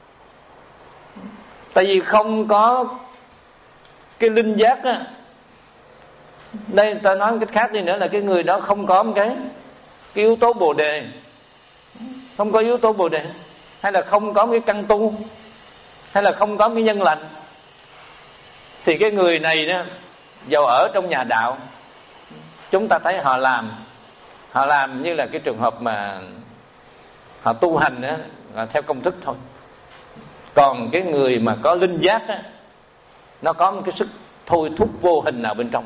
Tại vì không có cái linh giác á, đây ta nói cách khác đi nữa là cái người đó không có một cái cái yếu tố bồ đề, không có yếu tố bồ đề, hay là không có cái căn tu, hay là không có cái nhân lành, thì cái người này đó, dầu ở trong nhà đạo, chúng ta thấy họ làm họ làm như là cái trường hợp mà họ tu hành đó, là theo công thức thôi. Còn cái người mà có linh giác đó, nó có một cái sức thôi thúc vô hình nào bên trong,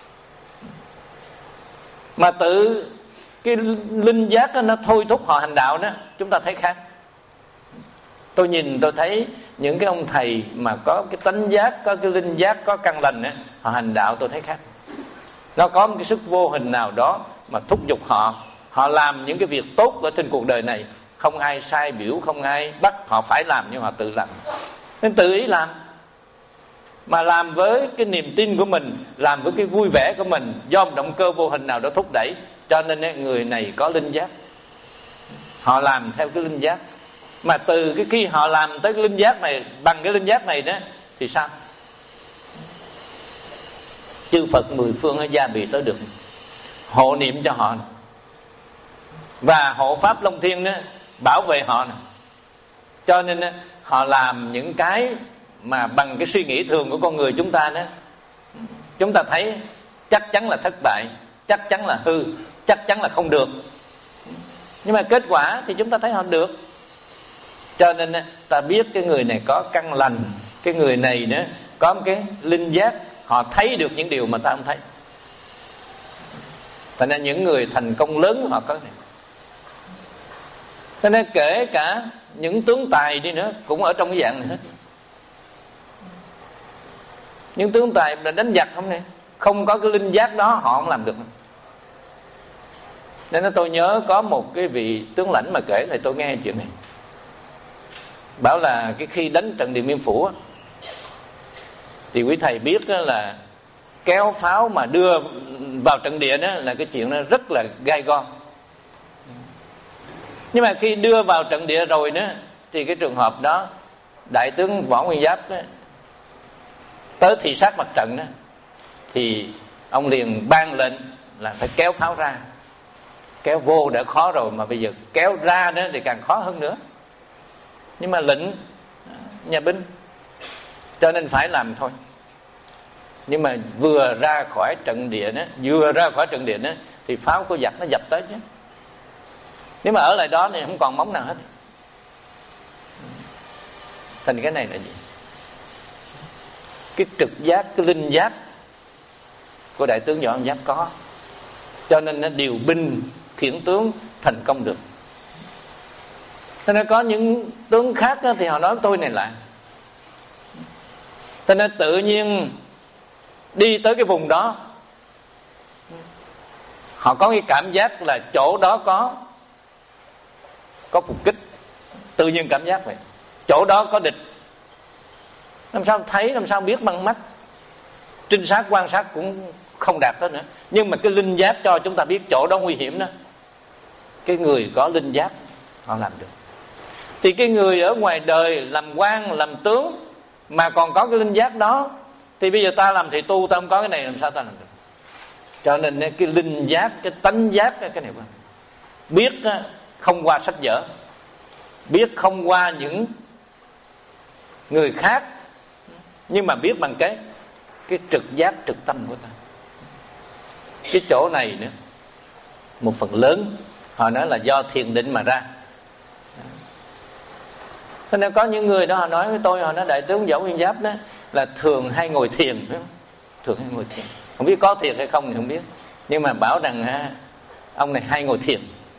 mà tự cái linh giác đó, nó thôi thúc họ hành đạo đó, chúng ta thấy khác. Tôi nhìn tôi thấy những cái ông thầy mà có cái tánh giác, có cái linh giác, có căn lành á, họ hành đạo tôi thấy khác. Nó có một cái sức vô hình nào đó mà thúc giục họ, họ làm những cái việc tốt ở trên cuộc đời này. Không ai sai biểu, không ai bắt họ phải làm, nhưng họ tự làm, nên tự ý làm. Mà làm với cái niềm tin của mình, làm với cái vui vẻ của mình, do một động cơ vô hình nào đó thúc đẩy. Cho nên người này có linh giác, họ làm theo cái linh giác. Mà từ cái khi họ làm tới cái linh giác này, bằng cái linh giác này đó, thì sao? Chư Phật mười phương ở gia bị tới được, hộ niệm cho họ, và hộ pháp Long Thiên đó bảo vệ họ. Cho nên đó, họ làm những cái mà bằng cái suy nghĩ thường của con người chúng ta đó, chúng ta thấy chắc chắn là thất bại, chắc chắn là hư, chắc chắn là không được. Nhưng mà kết quả thì chúng ta thấy họ được. Cho nên ta biết cái người này có căn lành, cái người này nữa có một cái linh giác, họ thấy được những điều mà ta không thấy. Cho nên những người thành công lớn họ có này. Cho nên kể cả những tướng tài đi nữa cũng ở trong cái dạng này hết. Những tướng tài là đánh giặc không này, không có cái linh giác đó họ không làm được. Nên tôi nhớ có một cái vị tướng lãnh mà kể lại tôi nghe chuyện này, bảo là cái khi đánh trận Điện Biên Phủ á, thì quý thầy biết đó là kéo pháo mà đưa vào trận địa đó là cái chuyện đó rất là gai go. Nhưng mà khi đưa vào trận địa rồi đó, thì cái trường hợp đó đại tướng Võ Nguyên Giáp đó, tới thị sát mặt trận đó, thì ông liền ban lệnh là phải kéo pháo ra. Kéo vô đã khó rồi, mà bây giờ kéo ra đó thì càng khó hơn nữa. Nhưng mà lệnh nhà binh, cho nên phải làm thôi. Nhưng mà vừa ra khỏi trận địa đó, vừa ra khỏi trận địa đó, thì pháo của giặc nó dập tới chứ. Nếu mà ở lại đó thì không còn móng nào hết. Thành cái này là gì? Cái trực giác, cái linh giác của đại tướng Võ Nguyên Giáp có, cho nên nó điều binh khiển tướng thành công được. Cho nên có những tướng khác thì họ nói tôi này lại. Cho nên tự nhiên đi tới cái vùng đó, họ có cái cảm giác là chỗ đó có có phục kích, tự nhiên cảm giác vậy. Chỗ đó có địch, làm sao thấy, làm sao biết bằng mắt, trinh sát quan sát cũng không đạt tới nữa. Nhưng mà cái linh giác cho chúng ta biết chỗ đó nguy hiểm đó. Cái người có linh giác họ làm được. Thì cái người ở ngoài đời làm quan, làm tướng mà còn có cái linh giác đó, thì bây giờ ta làm thầy tu, ta không có cái này làm sao ta làm được? Cho nên cái linh giác, cái tánh giác, cái này quan. Biết không qua sách vở, biết không qua những người khác, nhưng mà biết bằng cái cái trực giác, trực tâm của ta. Cái chỗ này nữa, một phần lớn họ nói là do thiền định mà ra. Cho nên có những người đó họ nói với tôi, họ nói đại tướng Võ Nguyên Giáp đó là thường hay ngồi thiền, thường hay ngồi thiền. Không biết có thiền hay không thì không biết, nhưng mà bảo rằng ha, ông này hay ngồi thiền.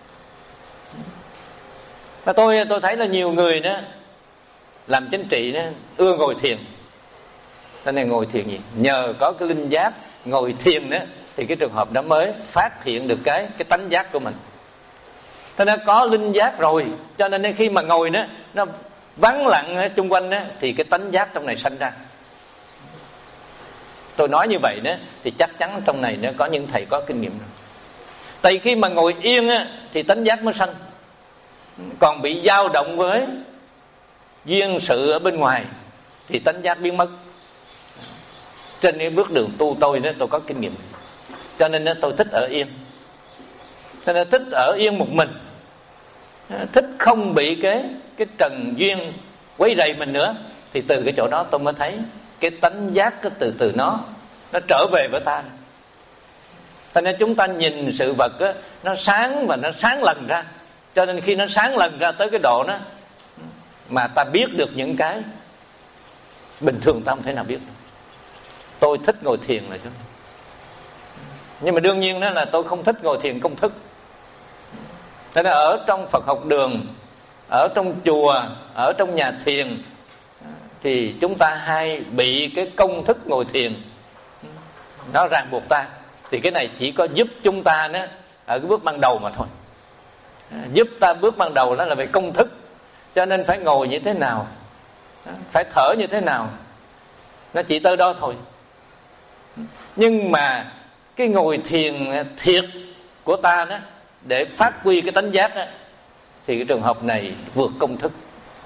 Và tôi tôi thấy là nhiều người đó làm chính trị đó ưa ngồi thiền. Thế này ngồi thiền gì? Nhờ có cái linh giác ngồi thiền đó thì cái trường hợp đó mới phát hiện được cái cái tánh giác của mình. Thế nên có linh giác rồi, cho nên khi mà ngồi đó nó vắng lặng chung quanh đó thì cái tánh giác trong này sanh ra. Tôi nói như vậy đó thì chắc chắn trong này nó có những thầy có kinh nghiệm rồi. Tại khi mà ngồi yên á thì tánh giác mới sanh, còn bị dao động với duyên sự ở bên ngoài thì tánh giác biến mất. Trên cái bước đường tu tôi đó tôi có kinh nghiệm, cho nên tôi thích ở yên, cho nên thích ở yên một mình, thích không bị cái cái trần duyên quấy rầy mình nữa. Thì từ cái chỗ đó tôi mới thấy cái tánh giác cái từ từ nó nó trở về với ta. Cho nên chúng ta nhìn sự vật á, nó sáng và nó sáng lần ra. Cho nên khi nó sáng lần ra tới cái độ đó mà ta biết được những cái bình thường ta không thể nào biết được. Tôi thích ngồi thiền là chứ. Nhưng mà đương nhiên đó là tôi không thích ngồi thiền công thức. Thế nên ở trong Phật học đường, ở trong chùa, ở trong nhà thiền thì chúng ta hay bị cái công thức ngồi thiền nó ràng buộc ta. Thì cái này chỉ có giúp chúng ta đó ở cái bước ban đầu mà thôi. Giúp ta bước ban đầu đó là về công thức. Cho nên phải ngồi như thế nào, phải thở như thế nào, nó chỉ tới đó thôi. Nhưng mà cái ngồi thiền thiệt của ta đó để phát huy cái tánh giác đó, thì cái trường hợp này vượt công thức.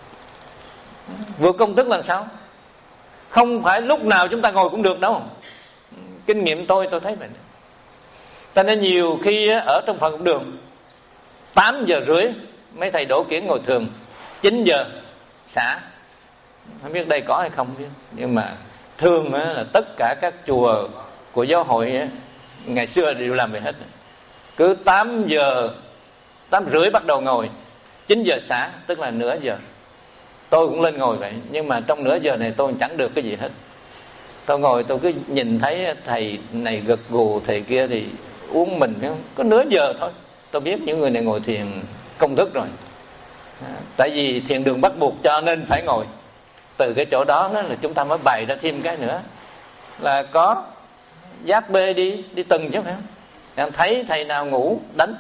Vượt công thức làm sao? Không phải lúc nào chúng ta ngồi cũng được đâu. Kinh nghiệm tôi tôi thấy vậy. Cho nên nhiều khi ở trong Phật đường tám giờ rưỡi mấy thầy đổ kiển ngồi thường, chín giờ xả. Không biết đây có hay không biết. Nhưng mà thường là tất cả các chùa của giáo hội ngày xưa đều làm vậy hết. Cứ tám giờ, tám rưỡi bắt đầu ngồi, chín giờ xả, tức là nửa giờ. Tôi cũng lên ngồi vậy, nhưng mà trong nửa giờ này tôi chẳng được cái gì hết. Tôi ngồi tôi cứ nhìn thấy thầy này gật gù, thầy kia thì uống mình, có nửa giờ thôi. Tôi biết những người này ngồi thiền công thức rồi. Tại vì thiền đường bắt buộc cho nên phải ngồi. Từ cái chỗ đó là chúng ta mới bày ra thêm cái nữa là có giác bê đi đi từng chứ phải không? Em thấy thầy nào ngủ đánh,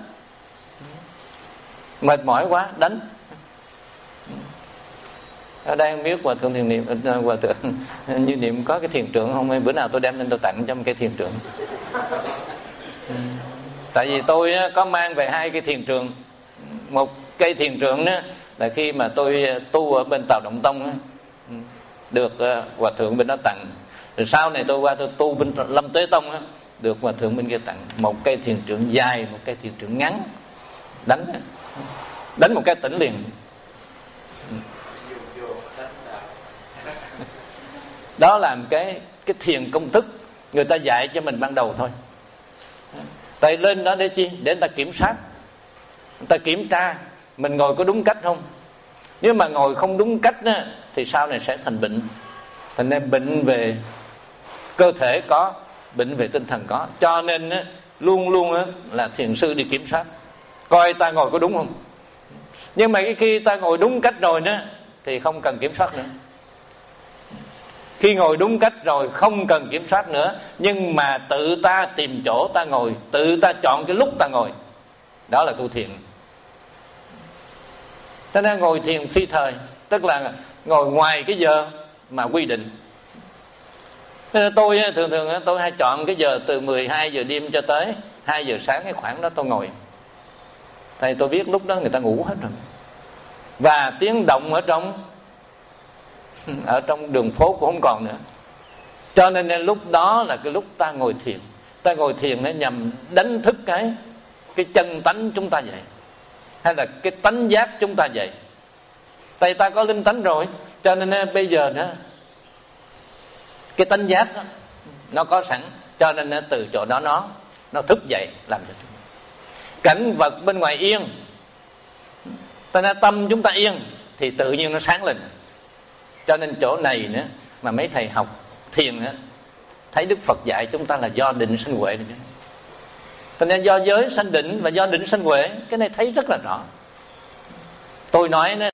mệt mỏi quá đánh. Ở đây không biết hòa thượng thiền niệm, hòa thượng như niệm có cái thiền trưởng không? Bữa nào tôi đem lên tôi tặng cho một cái thiền trưởng. Tại vì tôi có mang về hai cái thiền trường. Một cây thiền trưởng đó là khi mà tôi tu ở bên Tào Động Tông được hòa thượng bên đó tặng. Rồi sau này tôi qua tôi tu bên Lâm Tế Tông á, được hòa thượng bên kia tặng một cây thiền trưởng dài, một cây thiền trưởng ngắn. Đánh đánh một cái tỉnh liền. Đó là cái cái thiền công thức người ta dạy cho mình ban đầu thôi. Tại lên đó để chi? Để người ta kiểm soát, người ta kiểm tra mình ngồi có đúng cách không. Nếu mà ngồi không đúng cách á, thì sau này sẽ thành bệnh. Thành nên bệnh về cơ thể có, bệnh về tinh thần có. Cho nên á, luôn luôn á, là thiền sư đi kiểm soát, coi ta ngồi có đúng không. Nhưng mà khi ta ngồi đúng cách rồi đó thì không cần kiểm soát nữa. Khi ngồi đúng cách rồi không cần kiểm soát nữa, nhưng mà tự ta tìm chỗ ta ngồi, tự ta chọn cái lúc ta ngồi, đó là tu thiền. Cho nên ngồi thiền phi thời, tức là ngồi ngoài cái giờ mà quy định. Cho nên tôi thường thường tôi hay chọn cái giờ từ mười hai giờ đêm cho tới hai giờ sáng, cái khoảng đó tôi ngồi. Tại tôi biết lúc đó người ta ngủ hết rồi. Và tiếng động ở trong ở trong đường phố cũng không còn nữa. Cho nên lúc đó là cái lúc ta ngồi thiền. Ta ngồi thiền để nhằm đánh thức cái cái chân tánh chúng ta vậy, hay là cái tánh giác chúng ta vậy. Tại ta có linh tánh rồi, cho nên bây giờ đó cái tánh giác đó, nó có sẵn, cho nên từ chỗ đó nó nó thức dậy làm cho cảnh vật bên ngoài yên, cho nên tâm chúng ta yên thì tự nhiên nó sáng lên. Cho nên chỗ này nữa mà mấy thầy học thiền á, thấy Đức Phật dạy chúng ta là do định sanh huệ. Cho nên do giới sanh định và do định sanh huệ, cái này thấy rất là rõ. Tôi nói